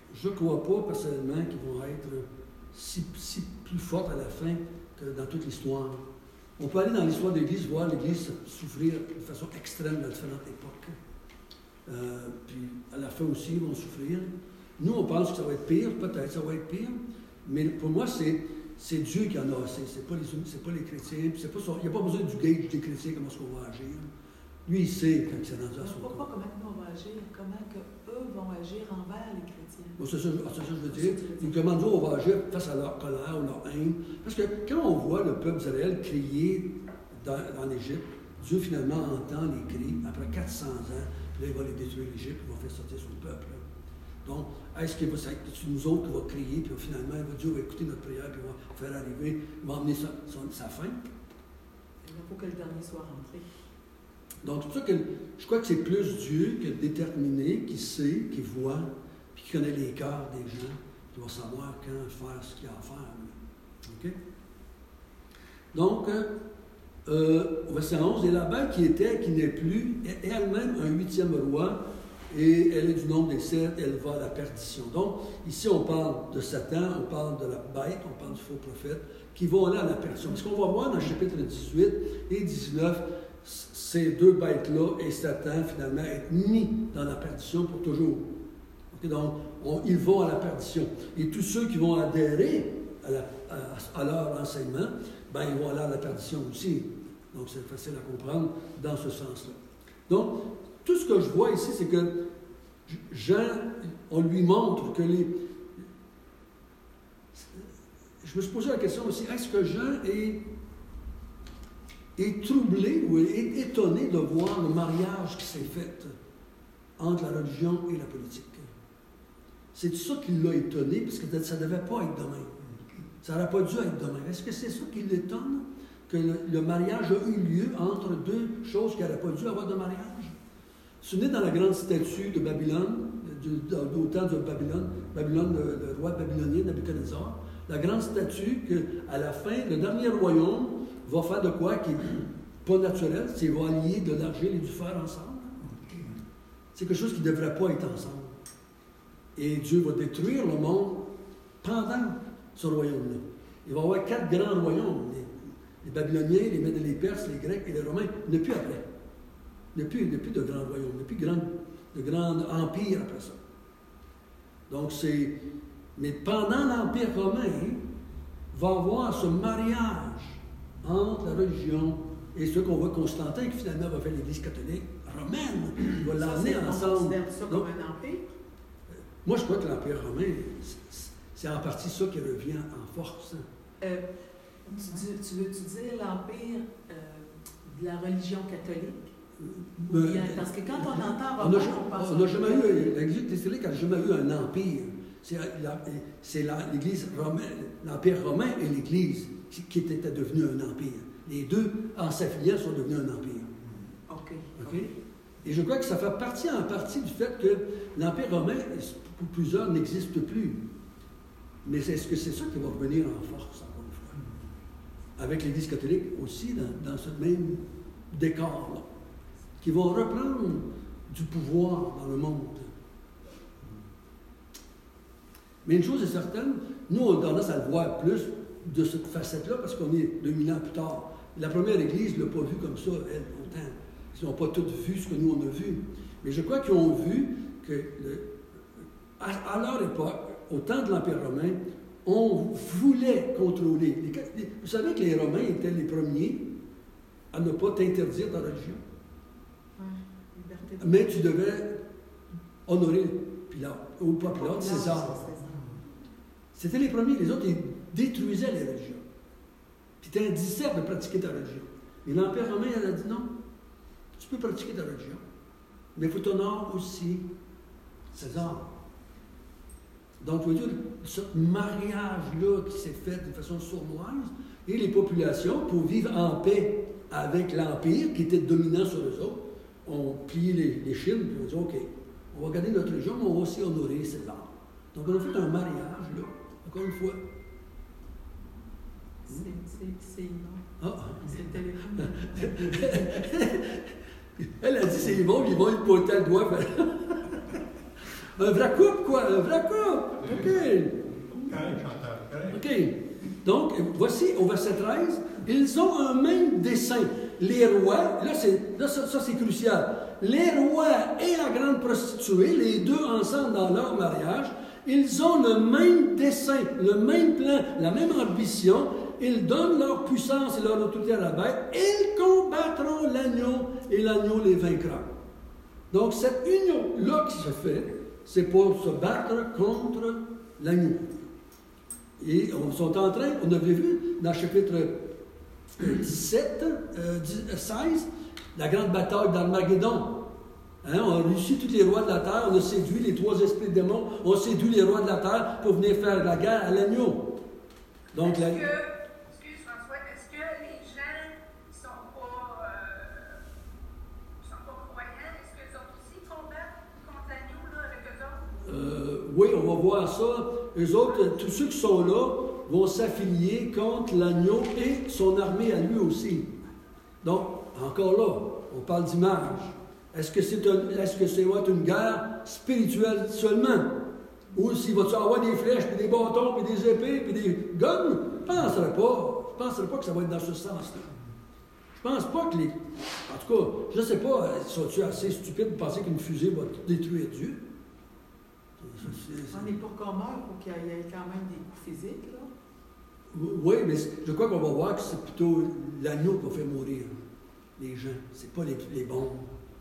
je ne crois pas personnellement qu'ils vont être si plus fortes à la fin que dans toute l'histoire. On peut aller dans l'histoire de l'Église, voir l'Église souffrir de façon extrême dans différentes époques. Puis à la fin aussi, ils vont souffrir. Nous, on pense que ça va être pire, peut-être ça va être pire, mais pour moi, c'est Dieu qui en a assez. C'est pas les chrétiens. Il n'y a pas besoin du gauge des chrétiens, comment est-ce qu'on va agir. Lui, il sait quand il s'est rendu à son compte. Pas comment on va agir, comment eux vont agir envers les chrétiens. Bon, c'est ça que je veux dire. Comment nous, on va agir face à leur colère ou leur haine. Parce que quand on voit le peuple d'Israël crier en Égypte, Dieu finalement entend les cris après 400 ans. Puis là, il va les détruire l'Égypte, il va faire sortir son peuple. Donc, est-ce qu'il va être nous autres qui va crier, puis finalement, Dieu va écouter notre prière, puis il va faire arriver, il va emmener sa fin? Il faut que le dernier soit rentré. Donc, c'est pour ça que je crois que c'est plus Dieu que déterminé, qui sait, qui voit, puis qui connaît les cœurs des gens, qui va savoir quand faire ce qu'il y a à faire. OK? Donc, au verset 11, et la bête qui n'est plus, est elle-même un 8e roi, et elle est du nombre des 7, elle va à la perdition. Donc, ici, on parle de Satan, on parle de la bête, on parle du faux prophète, qui vont aller à la perdition. Ce qu'on va voir dans le chapitre 18 et 19, ces deux bêtes-là et Satan, finalement, être mis dans la perdition pour toujours. Okay, donc, ils vont à la perdition. Et tous ceux qui vont adhérer à leur enseignement, ben, ils vont aller à la perdition aussi. Donc, c'est facile à comprendre dans ce sens-là. Donc, tout ce que je vois ici, c'est que Jean, on lui montre que les... Je me suis posé la question aussi, est-ce que Jean est troublé ou est étonné de voir le mariage qui s'est fait entre la religion et la politique? C'est ça qui l'a étonné, parce que ça ne devait pas être de même. Ça n'aurait pas dû être de même. Est-ce que c'est ça qui l'étonne? Que le mariage a eu lieu entre deux choses qui n'auraient pas dû avoir de mariage? Vous vous souvenez dans la grande statue de Babylone, au temps de Babylone, le roi babylonien, Nabuchodonosor, la grande statue qu'à la fin, le dernier royaume va faire de quoi qui n'est pas naturel, c'est qu'il va allier de l'argile et du fer ensemble. C'est quelque chose qui ne devrait pas être ensemble. Et Dieu va détruire le monde pendant ce royaume-là. Il va y avoir 4 grands royaumes, les Babyloniens, les Mèdes et les Perses, les Grecs et les Romains, il n'y en a plus après. Il n'y a plus de grands royaumes, il n'y a plus de grands empires après ça. Donc mais pendant l'Empire romain, il va y avoir ce mariage entre la religion et ce qu'on voit Constantin, qui finalement va faire l'Église catholique romaine. Il va l'emmener ensemble. On considère ça comme un empire? Moi, je crois que l'Empire romain, c'est en partie ça qui revient en force. Tu veux-tu dire l'empire de la religion catholique? Parce que quand on entend romain, on pense... On n'a jamais eu... L'Église catholique n'a jamais eu un empire. C'est l'Église romaine, l'Empire romain et l'Église qui était devenu un empire. Les deux, en s'affiliant, sont devenus un empire. OK? Et je crois que ça fait partie en partie du fait que l'Empire romain, pour plusieurs, n'existe plus. Mais est-ce que c'est ça qui va revenir en force, encore une fois? Avec l'Église catholique aussi, dans ce même décor-là, qui vont reprendre du pouvoir dans le monde. Mais une chose est certaine, nous, on a tendance à le voir plus de cette facette-là parce qu'on est 2000 ans plus tard. La première Église ne l'a pas vu comme ça, elle, longtemps. Ils n'ont pas tous vu ce que nous, on a vu. Mais je crois qu'ils ont vu que, à leur époque, au temps de l'Empire romain, on voulait contrôler. Vous savez que les Romains étaient les premiers à ne pas t'interdire ta religion. Mais tu devais honorer Pilate, ou pas Pilate, César. C'était les premiers. Les autres, ils détruisaient les religions. Puis tu interdisais de pratiquer ta religion. Et l'Empire romain, elle a dit non, tu peux pratiquer ta religion, mais il faut t'honorer aussi César. Donc, vous voyez, ce mariage-là qui s'est fait de façon sournoise, et les populations, pour vivre en paix avec l'Empire, qui était dominant sur eux autres, ont plié les chines, puis ont dit, OK, on va garder notre religion, mais on va aussi honorer César. Donc, on a fait un mariage, là, encore une fois. C'est non. Ah. C'était les Elle a dit, c'est bon, ils vont être pointés le doigt. Un vrai couple, quoi, un vrai couple. OK. Correct, chanteur, correct. OK. Donc, voici, au verset 13, ils ont un même dessein. Les rois, ça c'est crucial. Les rois et la grande prostituée, les deux ensemble dans leur mariage, ils ont le même dessein, le même plan, la même ambition. Ils donnent leur puissance et leur autorité à la bête. Ils combattront l'agneau et l'agneau les vaincra. Donc, cette union-là qui se fait, c'est pour se battre contre l'agneau. Et on sont en train, on avait vu dans le chapitre 16, la grande bataille d'Armageddon. Hein, on a réussi tous les rois de la terre, on a séduit les 3 esprits de démons, on a séduit les rois de la terre pour venir faire la guerre à l'agneau. Donc, excuse François, est-ce que les gens qui ne sont pas croyants, est-ce qu'eux autres aussi combattent contre l'agneau là, avec eux autres? Oui, on va voir ça. Eux autres, tous ceux qui sont là, vont s'affilier contre l'agneau et son armée à lui aussi. Donc, encore là, on parle d'image. Est-ce que c'est va être une guerre spirituelle seulement? Ou s'il va-tu avoir des flèches, puis des bâtons, puis des épées, puis des guns? Je ne penserais pas. Je ne penserais pas que ça va être dans ce sens-là. Je ne pense pas que les... En tout cas, je ne sais pas, sont-tu assez stupides de penser qu'une fusée va détruire Dieu? On n'est pas qu'on meurt pour qu'il y ait quand même des coups physiques, là. Oui, mais je crois qu'on va voir que c'est plutôt l'agneau qui va faire mourir les gens. C'est pas les bombes.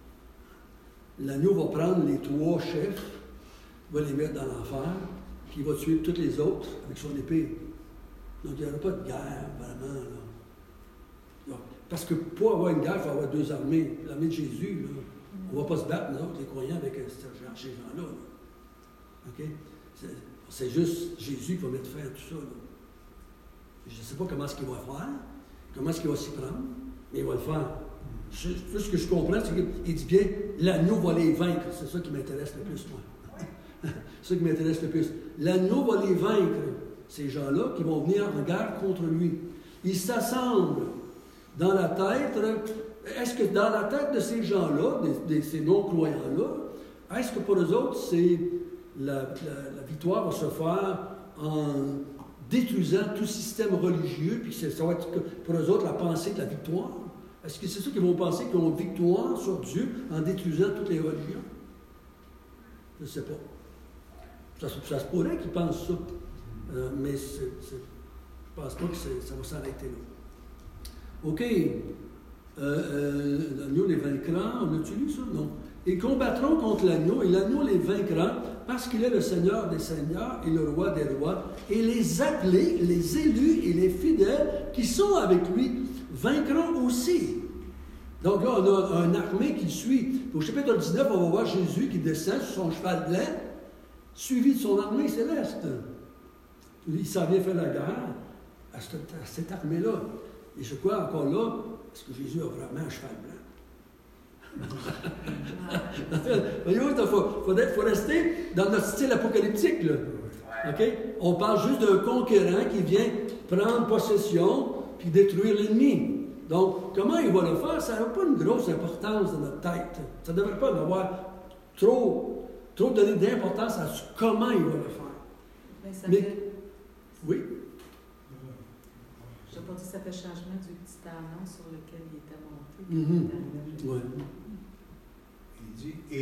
L'agneau va prendre les 3 chefs, va les mettre dans l'enfer, puis il va tuer tous les autres avec son épée. Donc il n'y aura pas de guerre, vraiment. Là. Donc, parce que pour avoir une guerre, il faut avoir 2 armées. L'armée de Jésus, là, on ne va pas se battre, nous autres, les croyants, avec ces gens-là. Là. OK? C'est juste Jésus qui va mettre fin à tout ça. Là. Je ne sais pas comment est-ce qu'il va faire, comment est-ce qu'il va s'y prendre, mais il va le faire. Tout ce que je comprends, c'est qu'il dit bien, l'agneau va les vaincre. C'est ça qui m'intéresse le plus, moi. C'est ça qui m'intéresse le plus. L'agneau va les vaincre, ces gens-là qui vont venir en guerre contre lui. Ils s'assemblent dans la tête. Est-ce que dans la tête de ces gens-là, ces non-croyants-là, est-ce que pour eux autres, la victoire va se faire en détruisant tout système religieux, puis ça va être pour eux autres la pensée de la victoire? Est-ce que c'est ça qu'ils vont penser qu'ils ont victoire sur Dieu en détruisant toutes les religions? Je ne sais pas. Ça se pourrait qu'ils pensent ça, mais je ne pense pas que ça va s'arrêter là. OK. L'agneau les vaincra. On a-tu lu ça? Non. Ils combattront contre l'agneau, et l'agneau les vaincra, parce qu'il est le Seigneur des seigneurs et le Roi des rois, et les appelés, les élus et les fidèles qui sont avec lui vaincront aussi. Donc là, on a une armée qui suit. Au chapitre 19, on va voir Jésus qui descend sur son cheval blanc, suivi de son armée céleste. Il s'en vient faire la guerre à cette armée-là. Et je crois encore là, est-ce que Jésus a vraiment un cheval blanc? Voyez-vous, il faut rester dans notre style apocalyptique. Là. Okay? On parle juste d'un conquérant qui vient prendre possession puis détruire l'ennemi. Donc, comment il va le faire, ça n'a pas une grosse importance dans notre tête. Ça ne devrait pas avoir trop donner d'importance à comment il va le faire. Oui? Je n'ai pas dit que ça fait changement du petit talent sur lequel il était monté. Oui. Il dit, et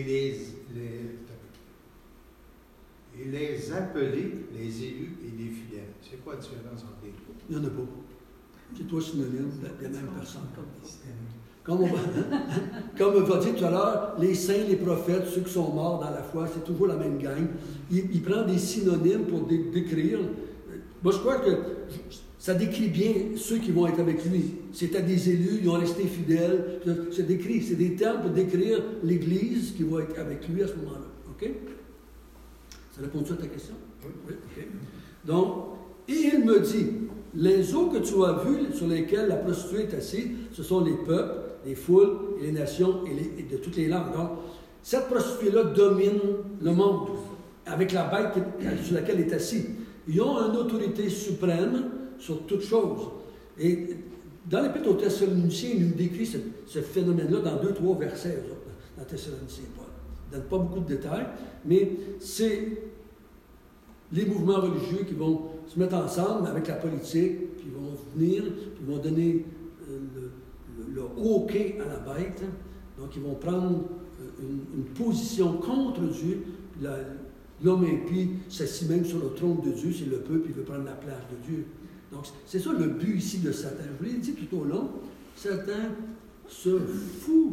les appelés, les élus et les fidèles. C'est quoi la différence entre les deux? Il n'y en a pas. C'est toi synonyme des mêmes personnes. Comme on va dire tout à l'heure, les saints, les prophètes, ceux qui sont morts dans la foi, c'est toujours la même gang. Il prend des synonymes pour décrire. Moi, je crois que ça décrit bien ceux qui vont être avec lui. C'était des élus, ils ont resté fidèles. C'est des termes pour décrire l'Église qui va être avec lui à ce moment-là. OK? Ça répond-tu à ta question? Oui. OK. Donc, et il me dit, les eaux que tu as vues sur lesquelles la prostituée est assise, ce sont les peuples, les foules, et les nations et de toutes les langues. Donc, cette prostituée-là domine le monde avec la bête sur laquelle elle est assise. Ils ont une autorité suprême sur toutes choses. Et dans l'Épître aux Thessaloniciens, il nous décrit ce phénomène-là dans 2-3 versets, dans Thessaloniciens, Paul. ne donne pas beaucoup de détails, mais c'est les mouvements religieux qui vont se mettre ensemble avec la politique, puis vont venir, puis vont donner le OK à la bête. Donc, ils vont prendre une position contre Dieu. Puis l'homme impie s'assit même sur le trône de Dieu, c'est le peuple, il veut prendre la place de Dieu. Donc, c'est ça le but ici de Satan. Je vous l'ai dit tout au long, Satan se fout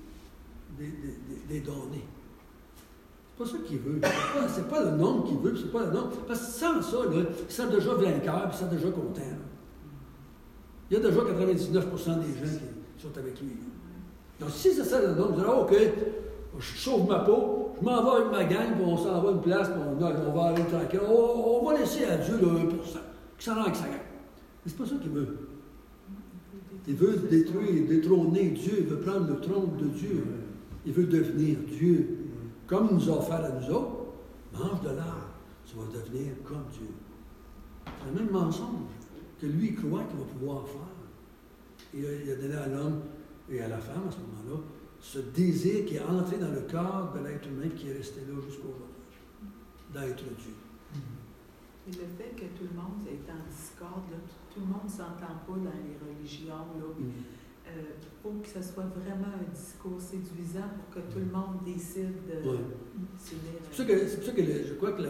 des damnés. C'est pas ça qu'il veut. C'est pas le nombre qu'il veut, c'est pas le nombre. Parce que sans ça, là, il sera déjà vainqueur, puis il sera déjà content. Là. Il y a déjà 99% des gens qui sont avec lui. Là. Donc, si c'est ça le nombre, je dirais, OK, je sauve ma peau, je m'en vais avec ma gang, puis on s'en va à une place, puis on va aller tranquille. On va laisser à Dieu le 1%, qui s'en va avec sa gang. Mais c'est pas ça qu'il veut. Il veut détruire, détrôner Dieu, il veut prendre le trône de Dieu. Il veut devenir Dieu. Comme il nous a offert à nous autres, mange de l'arbre, tu vas devenir comme Dieu. C'est le même mensonge que lui, il croit qu'il va pouvoir faire. Et il a donné à l'homme et à la femme, à ce moment-là, ce désir qui est entré dans le corps de l'être humain qui est resté là jusqu'à aujourd'hui, d'être Dieu. Et le fait que tout le monde est en discorde, là, tout le monde ne s'entend pas dans les religions, là. Il faut que ce soit vraiment un discours séduisant pour que tout le monde décide de s'unir. C'est pour ça que je crois que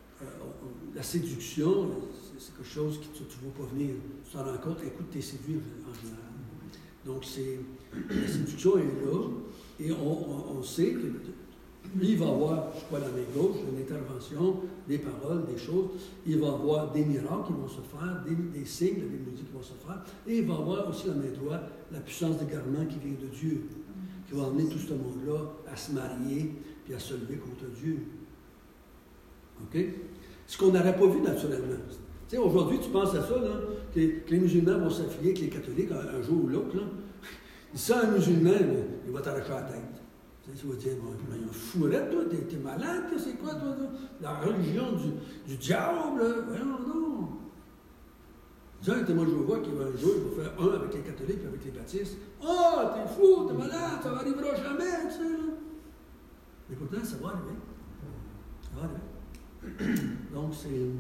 la séduction, c'est quelque chose que tu ne vas pas venir. Tu t'en rends compte, écoute, tu es séduit en général. Donc, la séduction est là, et on sait que lui, il va avoir, je crois, la main gauche, une intervention, des paroles, des choses. Il va avoir des miracles qui vont se faire, des signes, la Bible dit qui vont se faire. Et il va avoir aussi la main droite, la puissance d'égarement qui vient de Dieu, qui va amener tout ce monde-là à se marier puis à se lever contre Dieu. OK? Ce qu'on n'aurait pas vu naturellement. Tu sais, aujourd'hui, tu penses à ça, là, que les musulmans vont s'affilier avec les catholiques un jour ou l'autre. Si un musulman, il va t'arracher la tête. Tu vas dire, bon, il y a un fourette, toi, t'es malade, c'est quoi, toi? La religion du diable, voyons, non. Dis un témoin Jéhovah qui va un jour, il va faire un avec les catholiques et avec les baptistes. Oh, t'es fou, t'es malade, ça n'arrivera jamais, tu sais, là. Mais pourtant, ça va arriver. Ça va arriver. Donc, c'est.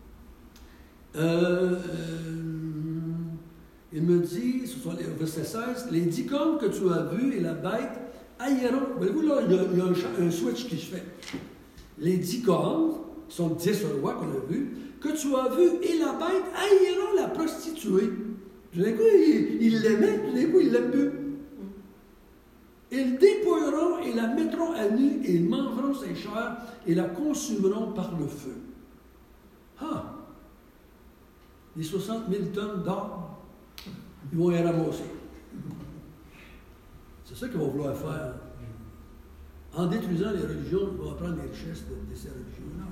Il me dit, ce sont les verset 16, les 10 cornes que tu as vues et la bête haïront. Voyez-vous, là, il y a un switch qui se fait. Les 10 cornes, qui sont 10 rois qu'on a vus, que tu as vus et la bête haïront la prostituée. Tout d'un coup, ils l'aimaient, tout d'un coup, ils l'aiment plus. Ils dépouilleront et la mettront à nu et ils mangeront ses chairs et la consumeront par le feu. Ah! Les 60 000 tonnes d'or, ils vont y ramasser. C'est ça qu'ils vont vouloir faire. En détruisant les religions, ils vont prendre les richesses de ces religions-là.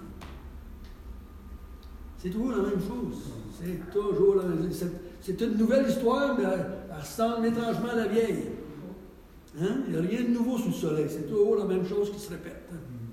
C'est toujours la même chose. C'est toujours la même chose. C'est une nouvelle histoire, mais elle ressemble étrangement à la vieille. Hein? Il n'y a rien de nouveau sous le soleil. C'est toujours la même chose qui se répète.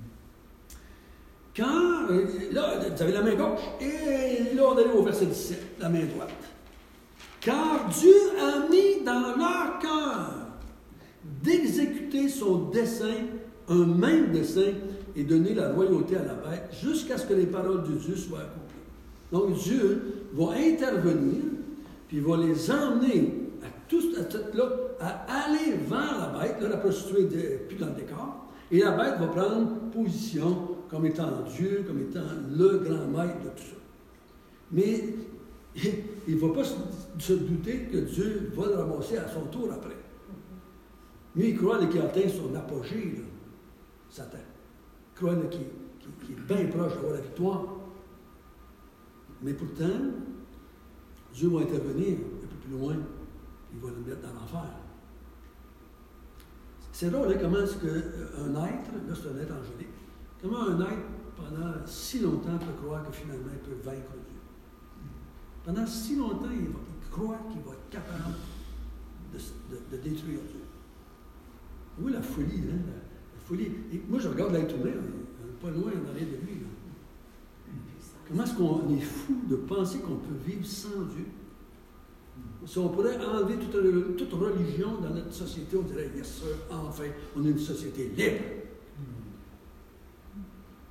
Quand, là, vous avez la main gauche, et là, on est au verset 17, la main droite. Car Dieu a mis dans leur cœur d'exécuter son dessein, un même dessein, et donner la royauté à la bête, jusqu'à ce que les paroles de Dieu soient accomplies. Donc Dieu va intervenir, puis il va les emmener à tous, à cette-là, à aller vers la bête. Là, la prostituée n'est plus dans le décor, et la bête va prendre position comme étant Dieu, comme étant le grand maître de tout ça. Mais il ne va pas se douter que Dieu va le ramasser à son tour après. Lui, il croit qu'il a atteint son apogée, là, Satan. Il croit qu'il est bien proche d'avoir la victoire. Mais pourtant, Dieu va intervenir un peu plus loin. Il va le mettre dans l'enfer. C'est drôle, hein, comment est-ce qu'un être, là c'est un être angélique, comment un être, pendant si longtemps, peut croire que finalement il peut vaincre Dieu. Pendant si longtemps, il croit qu'il va être capable de détruire Dieu. Oui, la folie, hein, la folie. Et moi, je regarde l'être humain, pas loin en arrière de lui. Là. Comment est-ce qu'on est fou de penser qu'on peut vivre sans Dieu? Si on pourrait enlever toute religion dans notre société, on dirait, yes sir, enfin, on est une société libre.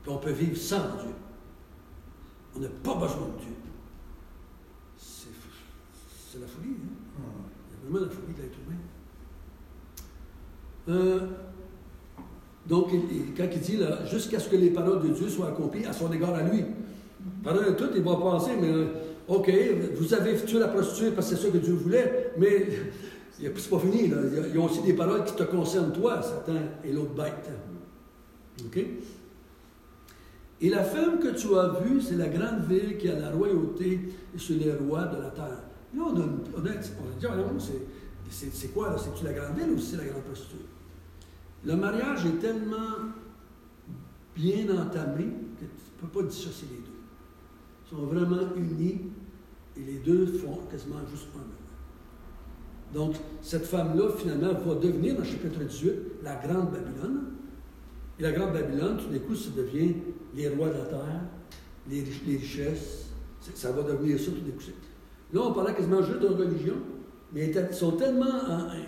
Puis on peut vivre sans Dieu. On n'a pas besoin de Dieu. C'est la folie, hein? C'est vraiment la folie de l'être humain. Donc, quand il dit là, jusqu'à ce que les paroles de Dieu soient accomplies à son égard à lui. Pendant tout, il va penser, mais OK, vous avez tué la prostituée parce que c'est ça que Dieu voulait, mais c'est pas fini. Là. Il y a aussi des paroles qui te concernent toi, Satan et l'autre bête. OK? Et la femme que tu as vue, c'est la grande ville qui a la royauté sur les rois de la terre. Là, on a dit, c'est quoi, là? C'est-tu la grande ville ou c'est la grande prostituée? Le mariage est tellement bien entamé que tu ne peux pas dissocier les deux. Ils sont vraiment unis et les deux font quasiment juste un même. Donc, cette femme-là, finalement, va devenir, dans le chapitre 18, la grande Babylone. Et la grande Babylone, tout d'un coup, ça devient les rois de la terre, les richesses. Ça va devenir ça tout d'un coup. Là, on parlait quasiment juste de religion, mais ils sont tellement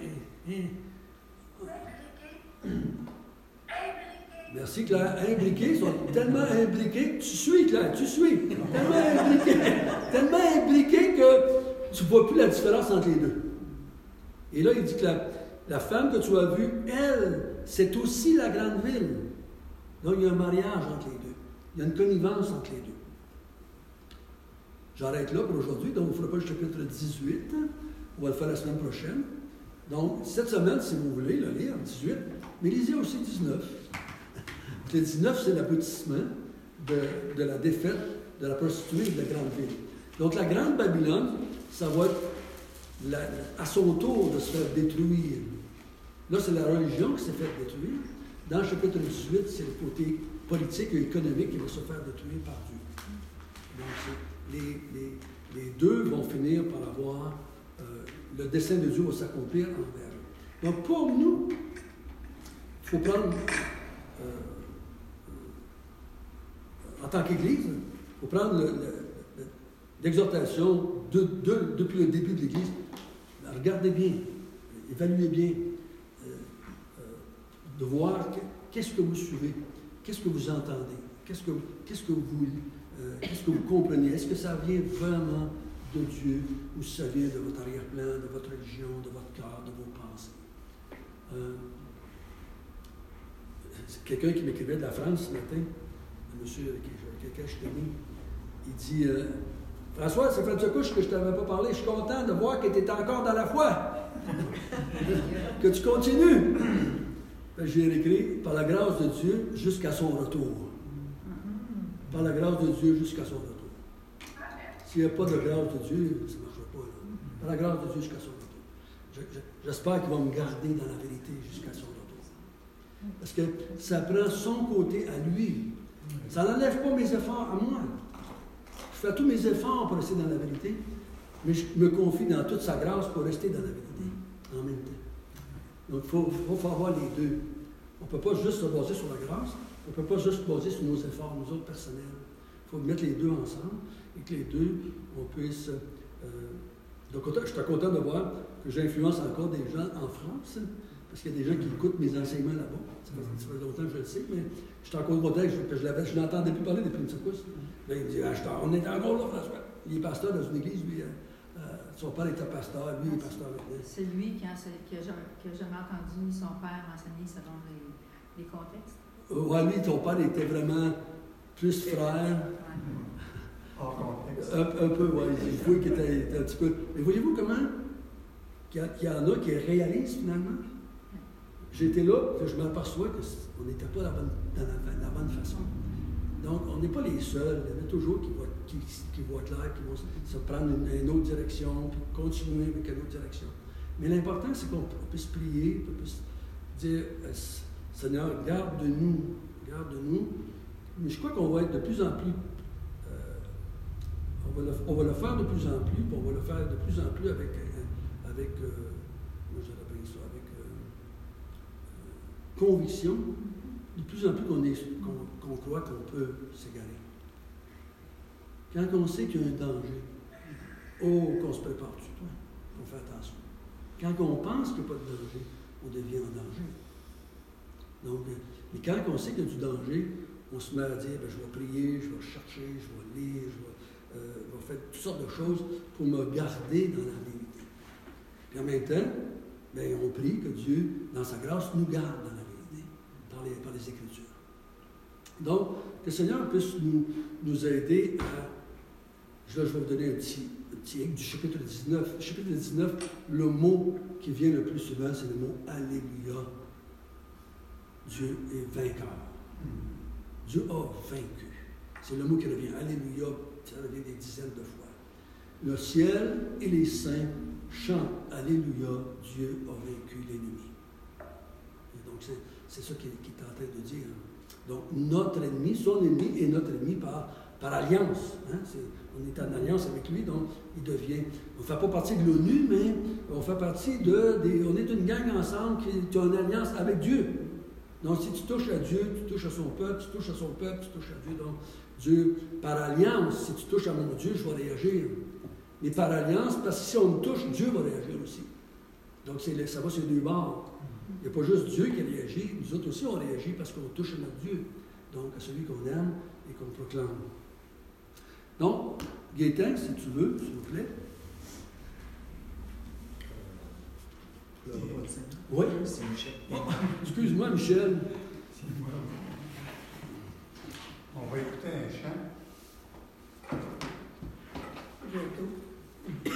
merci Claire. Imbriqués, ils sont tellement imbriqués. Tu suis, Claire, tu suis. Tellement imbriqués que tu ne vois plus la différence entre les deux. Et là, il dit que la femme que tu as vue, elle, c'est aussi la grande ville. Donc, il y a un mariage entre les deux. Il y a une connivence entre les deux. J'arrête là pour aujourd'hui. Donc, on ne fera pas le chapitre 18. On va le faire la semaine prochaine. Donc, cette semaine, si vous voulez le lire, 18, mais lisez aussi 19. Le 19, c'est l'aboutissement de la défaite de la prostituée et de la grande ville. Donc, la grande Babylone, ça va être à son tour de se faire détruire. Là, c'est la religion qui s'est faite détruire. Dans le chapitre 18, c'est le côté politique et économique qui va se faire détruire par Dieu. Donc, les deux vont finir par avoir le dessein de Dieu va s'accomplir envers eux. Donc, pour nous, il faut prendre, en tant qu'Église, il faut prendre l'exhortation depuis le début de l'Église. Regardez bien, évaluez bien, de voir qu'est-ce que vous suivez, qu'est-ce que vous entendez, qu'est-ce que vous comprenez. Est-ce que ça vient vraiment de Dieu ou si ça vient de votre arrière-plan, de votre religion, de votre cœur, de vos pensées? C'est quelqu'un qui m'écrivait de la France ce matin, un monsieur avec quelqu'un je t'ai mis, il dit François, ça fait une couche que je ne t'avais pas parlé, je suis content de voir que tu es encore dans la foi, que tu continues. J'ai écrit par la grâce de Dieu jusqu'à son retour. Par la grâce de Dieu jusqu'à son retour. S'il n'y a pas de grâce de Dieu, ça ne marchera pas. Là. Par la grâce de Dieu jusqu'à son retour. J'espère qu'il va me garder dans la vérité jusqu'à son retour. Parce que ça prend son côté à lui. Ça n'enlève pas mes efforts à moi. Je fais tous mes efforts pour rester dans la vérité, mais je me confie dans toute sa grâce pour rester dans la vérité en même temps. Donc, il faut avoir les deux. On ne peut pas juste se baser sur la grâce, on ne peut pas juste se baser sur nos efforts, nous autres personnels. Il faut mettre les deux ensemble et que les deux, on puisse... donc, je suis content de voir que j'influence encore des gens en France, parce qu'il y a des gens qui écoutent mes enseignements là-bas. Ça fait longtemps que je le sais, mais je suis encore content que je n'entendais plus parler depuis une secousse. Là, il me dit on est encore là, François. Il est pasteur dans une église, lui. Son père était pasteur, lui, il est pasteur maintenant. C'est lui qui a jamais entendu son père enseigner selon les contextes. Oui, lui, ton père était vraiment plus frère. Hors contexte. Un peu, oui. Il faut qu'il était un petit peu. Mais voyez-vous comment qu'il y en a qui réalisent finalement? J'étais là, je m'aperçois qu'on n'était pas dans la bonne façon. Donc, on n'est pas les seuls. Il y en a toujours qui voient clair, qui vont se prendre une autre direction, puis continuer avec une autre direction. Mais l'important, c'est qu'on puisse prier, qu'on puisse dire Seigneur, garde-nous. Mais je crois qu'on va être de plus en plus. On va le faire de plus en plus, puis on va le faire de plus en plus avec conviction, de plus en plus qu'on croit qu'on peut s'égarer. Quand on sait qu'il y a un danger, qu'on se prépare tout le temps, on fait attention. Quand on pense qu'il n'y a pas de danger, on devient en danger. Donc, et quand on sait qu'il y a du danger, on se met à dire, ben, je vais prier, je vais chercher, je vais lire, je vais faire toutes sortes de choses pour me garder dans la vérité. Puis en même temps, ben, on prie que Dieu, dans sa grâce, nous garde dans la vérité, par les Écritures. Donc, que le Seigneur puisse nous aider à... Je vais vous donner un petit du chapitre 19. Le chapitre 19, le mot qui vient le plus souvent, c'est le mot « Alléluia ». Dieu est vainqueur. Dieu a vaincu. C'est le mot qui revient. Alléluia, ça revient des dizaines de fois. Le ciel et les saints chantent Alléluia, Dieu a vaincu l'ennemi. Et donc, c'est ça qu'il est en train de dire. Donc, notre ennemi, son ennemi est notre ennemi par alliance. Hein? On est en alliance avec lui, donc il devient... On ne fait pas partie de l'ONU, mais on fait partie on est une gang ensemble qui a une alliance avec Dieu. Donc, si tu touches à Dieu, tu touches à son peuple, tu touches à son peuple, tu touches à Dieu. Donc, Dieu, par alliance, si tu touches à mon Dieu, je vais réagir. Mais par alliance, parce que si on me touche, Dieu va réagir aussi. Donc, ça va sur les deux bords. Il n'y a pas juste Dieu qui réagit, nous autres aussi on réagit parce qu'on touche à notre Dieu. Donc, à celui qu'on aime et qu'on proclame. Donc, Gaétan, si tu veux, s'il vous plaît. Oui. C'est Michel. Oh, excuse-moi, Michel. On va écouter un chant. J'ai tout.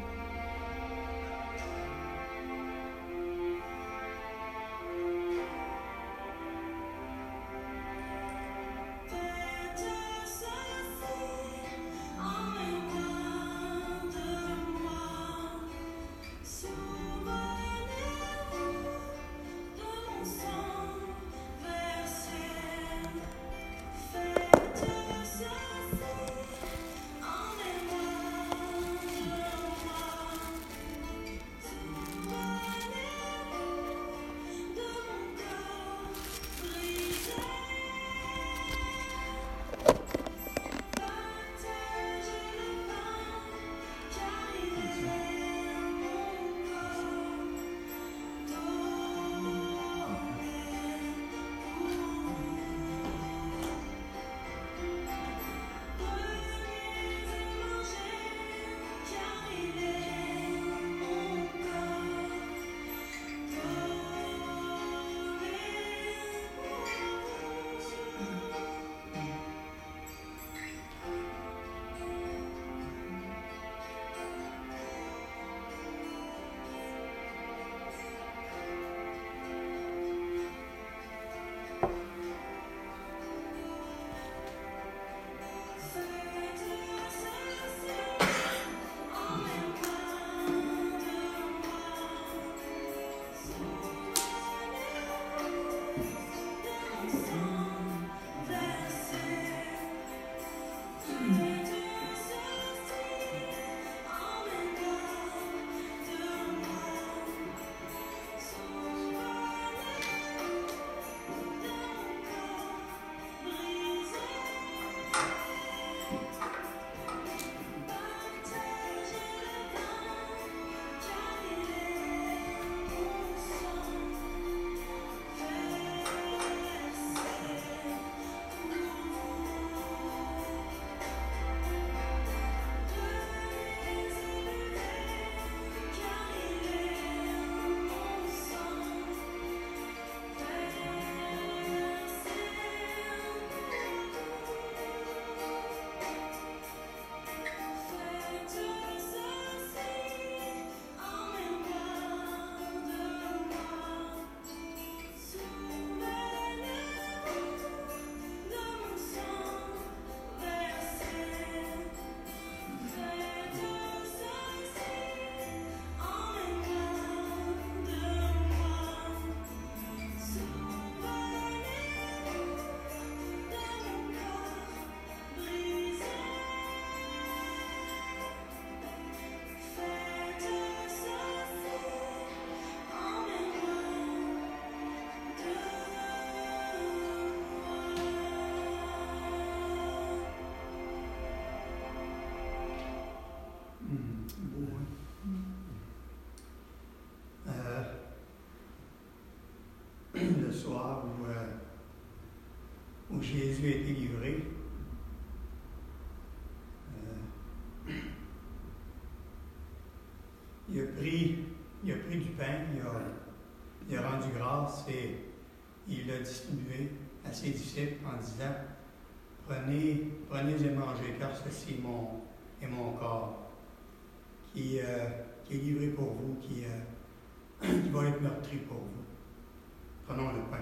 Alléluia. le soir où Jésus a été livré. Il a pris du pain, il a rendu grâce et il l'a distribué à ses disciples en disant « Prenez et mangez, car ceci est mon corps qui est livré pour vous, qui va être meurtri pour vous. Prenons le pain. »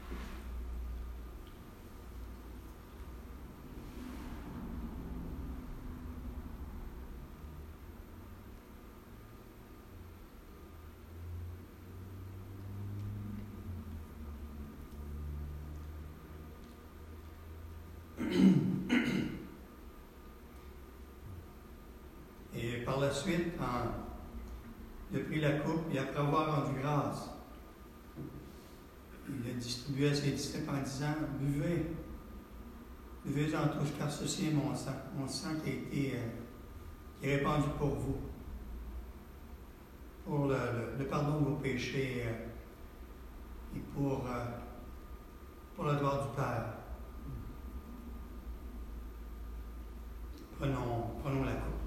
Et par la suite, il a pris la coupe et après avoir rendu grâce, il l'a distribué à ses disciples en disant « Buvez-en tous, car ceci est mon sang qui est répandu pour vous, pour le pardon de vos péchés et pour la gloire du Père. » Prenons la coupe.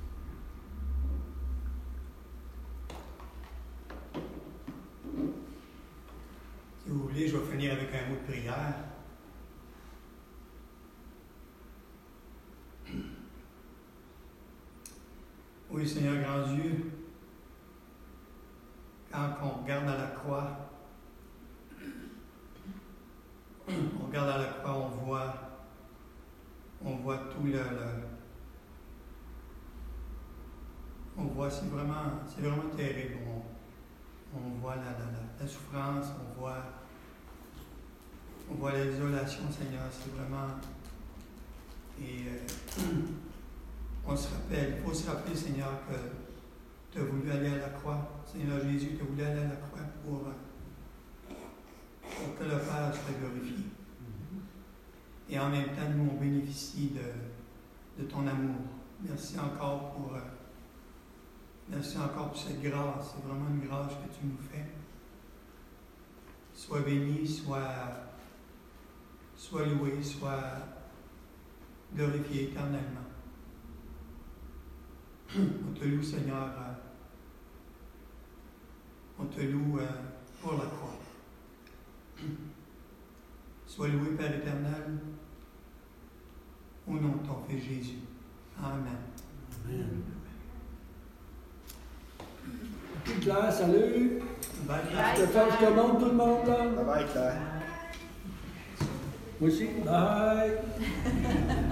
Si vous voulez, je vais finir avec un mot de prière. Oui, Seigneur grand Dieu, quand on regarde à la croix, on voit tout on voit, c'est vraiment terrible. On voit la souffrance, on voit l'isolation, Seigneur, c'est vraiment... Et il faut se rappeler, Seigneur, que tu as voulu aller à la croix. Seigneur Jésus, tu as voulu aller à la croix pour que le Père soit glorifié. Et en même temps, nous, on bénéficie de ton amour. Merci encore pour cette grâce. C'est vraiment une grâce que tu nous fais. Sois béni, sois loué, sois glorifié éternellement. On te loue, Seigneur. On te loue pour la croix. Sois loué, Père éternel, au nom de ton Fils Jésus. Amen. Amen. OK, Claire, salut. Bye, Stéphane, je commande tout le monde là. Bye bye, Claire. Moi aussi. Bye.